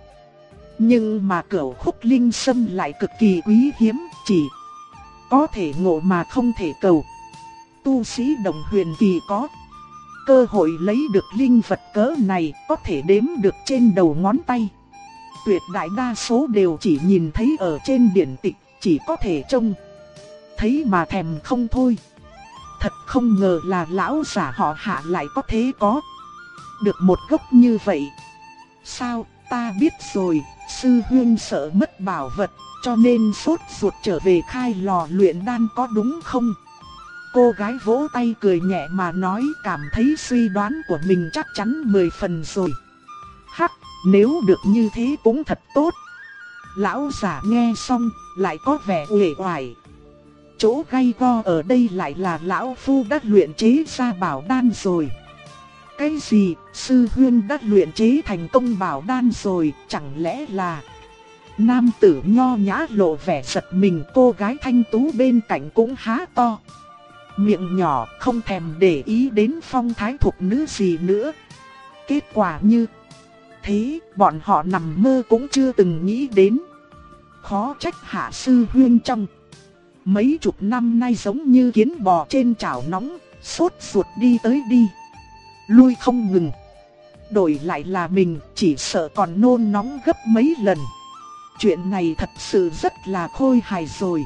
Nhưng mà Cửu Khúc Linh Sâm lại cực kỳ quý hiếm, chỉ có thể ngộ mà không thể cầu. Tu sĩ đồng huyền kỳ có cơ hội lấy được linh vật cỡ này có thể đếm được trên đầu ngón tay. Tuyệt đại đa số đều chỉ nhìn thấy ở trên điển tịch, chỉ có thể trông thấy mà thèm không thôi. Thật không ngờ là lão giả họ Hạ lại có thế có được một gốc như vậy. Sao, ta biết rồi, sư huynh sợ mất bảo vật, cho nên sốt ruột trở về khai lò luyện đan có đúng không? Cô gái vỗ tay cười nhẹ mà nói, cảm thấy suy đoán của mình chắc chắn 10 phần rồi. Hắc, nếu được như thế cũng thật tốt. Lão giả nghe xong, lại có vẻ uể oải. Chỗ gay go ở đây lại là lão phu đã luyện chế ra bảo đan rồi. Cái gì, sư huynh đã luyện chế thành công bảo đan rồi, chẳng lẽ là... Nam tử nho nhã lộ vẻ giật mình, cô gái thanh tú bên cạnh cũng há to miệng nhỏ, không thèm để ý đến phong thái thuộc nữ gì nữa. Kết quả như thế, bọn họ nằm mơ cũng chưa từng nghĩ đến. Khó trách Hạ sư huynh trong mấy chục năm nay giống như kiến bò trên chảo nóng, sốt ruột đi tới đi lui không ngừng. Đổi lại là mình, chỉ sợ còn nôn nóng gấp mấy lần. Chuyện này thật sự rất là khôi hài rồi.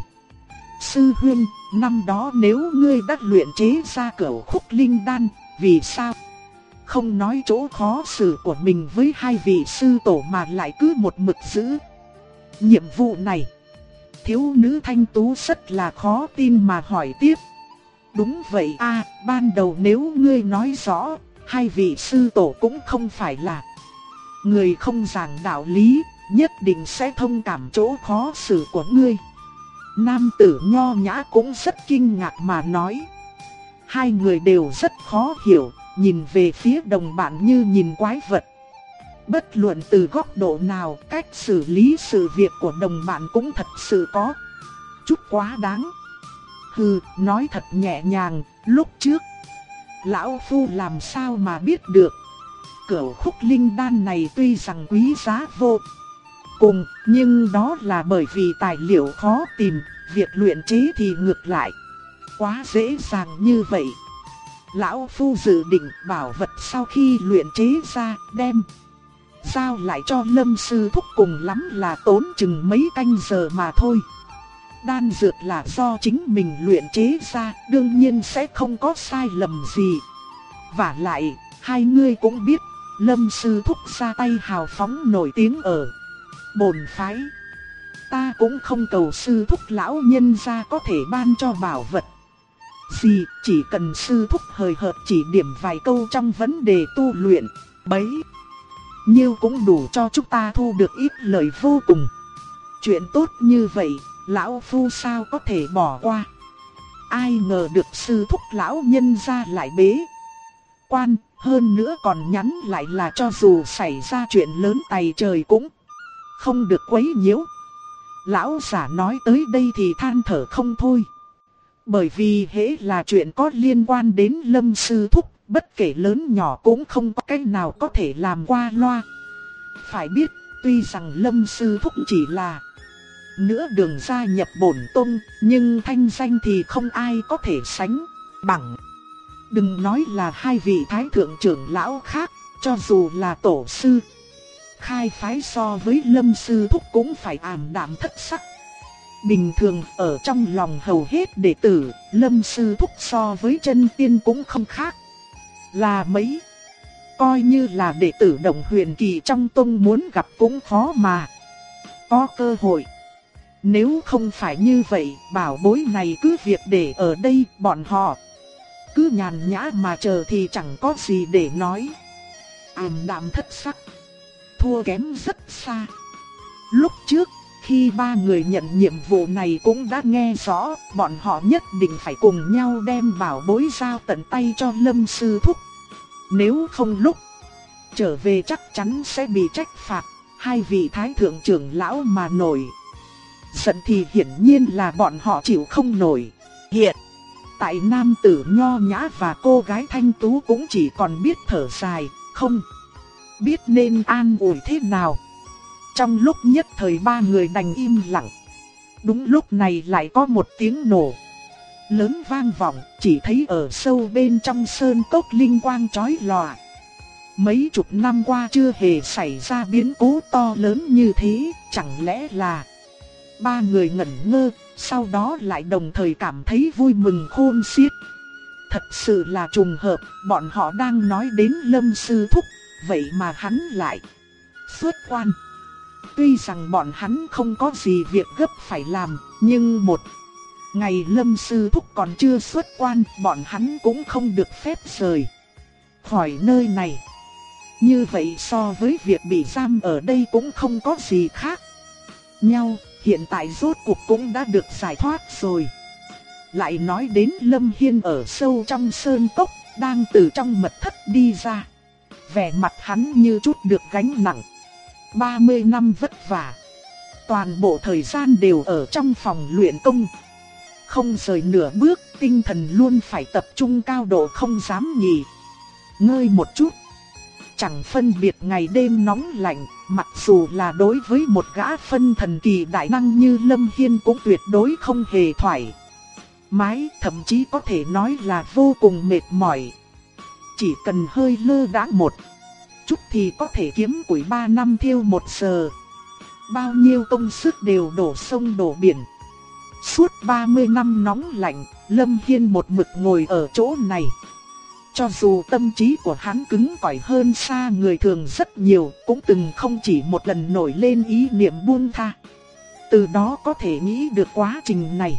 Sư huynh, năm đó nếu ngươi đã luyện chế ra Cửu Khúc Linh Đan, vì sao không nói chỗ khó xử của mình với hai vị sư tổ mà lại cứ một mực giữ nhiệm vụ này? Thiếu nữ thanh tú rất là khó tin mà hỏi tiếp. Đúng vậy a, ban đầu nếu ngươi nói rõ, hai vị sư tổ cũng không phải là người không giảng đạo lý, nhất định sẽ thông cảm chỗ khó xử của ngươi. Nam tử nho nhã cũng rất kinh ngạc mà nói. Hai người đều rất khó hiểu, nhìn về phía đồng bạn như nhìn quái vật. Bất luận từ góc độ nào, cách xử lý sự việc của đồng bạn cũng thật sự có chút quá đáng. Hừ, nói thật nhẹ nhàng, lúc trước lão phu làm sao mà biết được. Cửu khúc linh đan này tuy rằng quý giá vô cùng, nhưng đó là bởi vì tài liệu khó tìm, việc luyện chế thì ngược lại quá dễ dàng như vậy. Lão Phu dự định bảo vật sau khi luyện chế ra đem giao lại cho Lâm sư thúc, cùng lắm là tốn chừng mấy canh giờ mà thôi. Đan dược là do chính mình luyện chế ra, đương nhiên sẽ không có sai lầm gì. Vả lại, hai ngươi cũng biết, Lâm sư thúc ra tay hào phóng nổi tiếng ở bổn phái. Ta cũng không cầu sư thúc lão nhân gia có thể ban cho bảo vật gì, chỉ cần sư thúc hời hợt chỉ điểm vài câu trong vấn đề tu luyện, bấy nhiêu cũng đủ cho chúng ta thu được ít lợi vô cùng. Chuyện tốt như vậy, lão Phu sao có thể bỏ qua. Ai ngờ được sư thúc lão nhân gia lại bế quan, hơn nữa còn nhắn lại là cho dù xảy ra chuyện lớn tày trời cũng không được quấy nhiễu. Lão giả nói tới đây thì than thở không thôi. Bởi vì hễ là chuyện có liên quan đến Lâm sư thúc, bất kể lớn nhỏ cũng không có cách nào có thể làm qua loa. Phải biết, tuy rằng Lâm sư thúc chỉ là nửa đường gia nhập bổn tông, nhưng thanh danh thì không ai có thể sánh bằng. Đừng nói là hai vị thái thượng trưởng lão khác, cho dù là tổ sư khai phái so với Lâm sư thúc cũng phải ảm đạm thất sắc. Bình thường ở trong lòng hầu hết đệ tử, Lâm sư thúc so với chân tiên cũng không khác là mấy. Coi như là đệ tử Động Huyền Kỳ trong tông muốn gặp cũng khó mà có cơ hội. Nếu không phải như vậy, bảo bối này cứ việc để ở đây, bọn họ cứ nhàn nhã mà chờ thì chẳng có gì để nói. Ảm đạm thất sắc, thua kém rất xa. Lúc trước, khi ba người nhận nhiệm vụ này cũng đã nghe rõ, bọn họ nhất định phải cùng nhau đem bảo bối giao tận tay cho Lâm sư thúc. Nếu không lúc trở về chắc chắn sẽ bị trách phạt. Hai vị thái thượng trưởng lão mà nổi giận thì hiển nhiên là bọn họ chịu không nổi. Hiện tại nam tử nho nhã và cô gái thanh tú cũng chỉ còn biết thở dài, không biết nên an ủi thế nào. Trong lúc nhất thời ba người đành im lặng. Đúng lúc này lại có một tiếng nổ lớn vang vọng, chỉ thấy ở sâu bên trong sơn cốc linh quang chói lòa. Mấy chục năm qua chưa hề xảy ra biến cố to lớn như thế, chẳng lẽ là... Ba người ngẩn ngơ, sau đó lại đồng thời cảm thấy vui mừng khôn xiết. Thật sự là trùng hợp, bọn họ đang nói đến Lâm sư thúc, vậy mà hắn lại xuất quan. Tuy rằng bọn hắn không có gì việc gấp phải làm, nhưng một ngày Lâm sư thúc còn chưa xuất quan, bọn hắn cũng không được phép rời khỏi nơi này. Như vậy so với việc bị giam ở đây cũng không có gì khác nhau, hiện tại rốt cuộc cũng đã được giải thoát rồi. Lại nói đến Lâm Hiên ở sâu trong sơn cốc, đang từ trong mật thất đi ra. Vẻ mặt hắn như chút được gánh nặng. 30 năm vất vả, toàn bộ thời gian đều ở trong phòng luyện công, không rời nửa bước, tinh thần luôn phải tập trung cao độ, không dám nghỉ ngơi một chút. Chẳng phân biệt ngày đêm nóng lạnh, mặc dù là đối với một gã phân thần kỳ đại năng như Lâm Hiên cũng tuyệt đối không hề thoải mái, thậm chí có thể nói là vô cùng mệt mỏi. Chỉ cần hơi lơ đãng một chút thì có thể kiếm củi 3 năm thiêu 1 giờ. Bao nhiêu công sức đều đổ sông đổ biển. Suốt 30 năm nóng lạnh, Lâm Hiên một mực ngồi ở chỗ này. Cho dù tâm trí của hắn cứng cỏi hơn xa người thường rất nhiều, cũng từng không chỉ một lần nổi lên ý niệm buông tha. Từ đó có thể nghĩ được quá trình này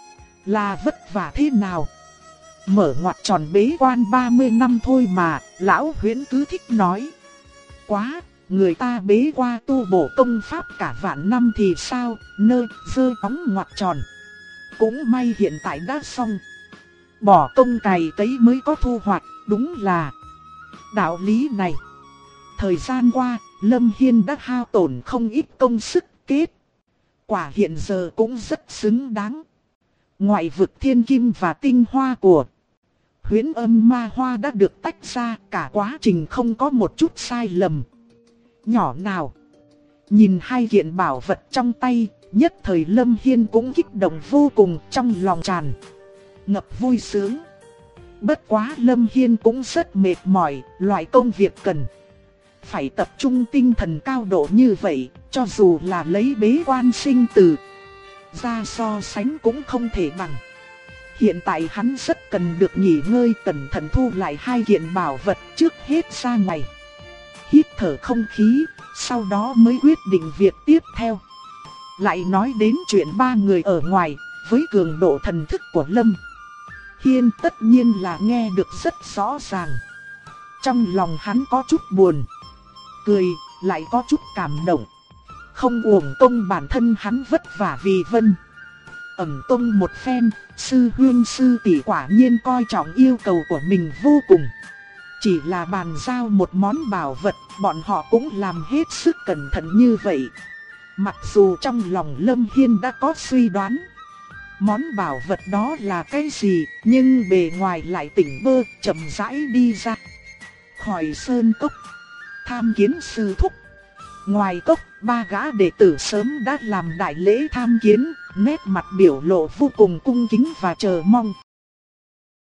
là vất vả thế nào. Mở ngoặt tròn bế quan 30 năm thôi mà, lão Huyễn cứ thích nói. Quá, người ta bế qua tu bổ công pháp cả vạn năm thì sao, nơ, dơ bóng ngoặt tròn. Cũng may hiện tại đã xong. Bỏ công cày cấy mới có thu hoạch, đúng là đạo lý này. Thời gian qua, Lâm Hiên đã hao tổn không ít công sức, kết quả hiện giờ cũng rất xứng đáng. Ngoại vực thiên kim và tinh hoa của Huyễn âm ma hoa đã được tách ra, cả quá trình không có một chút sai lầm. Nhỏ nào. Nhìn hai kiện bảo vật trong tay, nhất thời Lâm Hiên cũng kích động vô cùng, trong lòng tràn ngập vui sướng. Bất quá Lâm Hiên cũng rất mệt mỏi, loại công việc cần phải tập trung tinh thần cao độ như vậy, cho dù là lấy bế quan sinh tử ra so sánh cũng không thể bằng. Hiện tại hắn rất cần được nghỉ ngơi, cẩn thận thu lại hai kiện bảo vật trước hết ra ngoài. Hít thở không khí, sau đó mới quyết định việc tiếp theo. Lại nói đến chuyện ba người ở ngoài, với cường độ thần thức của Lâm Hiên tất nhiên là nghe được rất rõ ràng. Trong lòng hắn có chút buồn cười, lại có chút cảm động. Không uổng công bản thân hắn vất vả vì Vân Ẩm Tông một phen, sư huynh sư tỷ quả nhiên coi trọng yêu cầu của mình vô cùng. Chỉ là bàn giao một món bảo vật, bọn họ cũng làm hết sức cẩn thận như vậy. Mặc dù trong lòng Lâm Hiên đã có suy đoán món bảo vật đó là cái gì, nhưng bề ngoài lại tỉnh bơ, chậm rãi đi ra khỏi sơn cốc, tham kiến sư thúc. Ngoài cốc, ba gã đệ tử sớm đã làm đại lễ tham kiến, nét mặt biểu lộ vô cùng cung kính và chờ mong.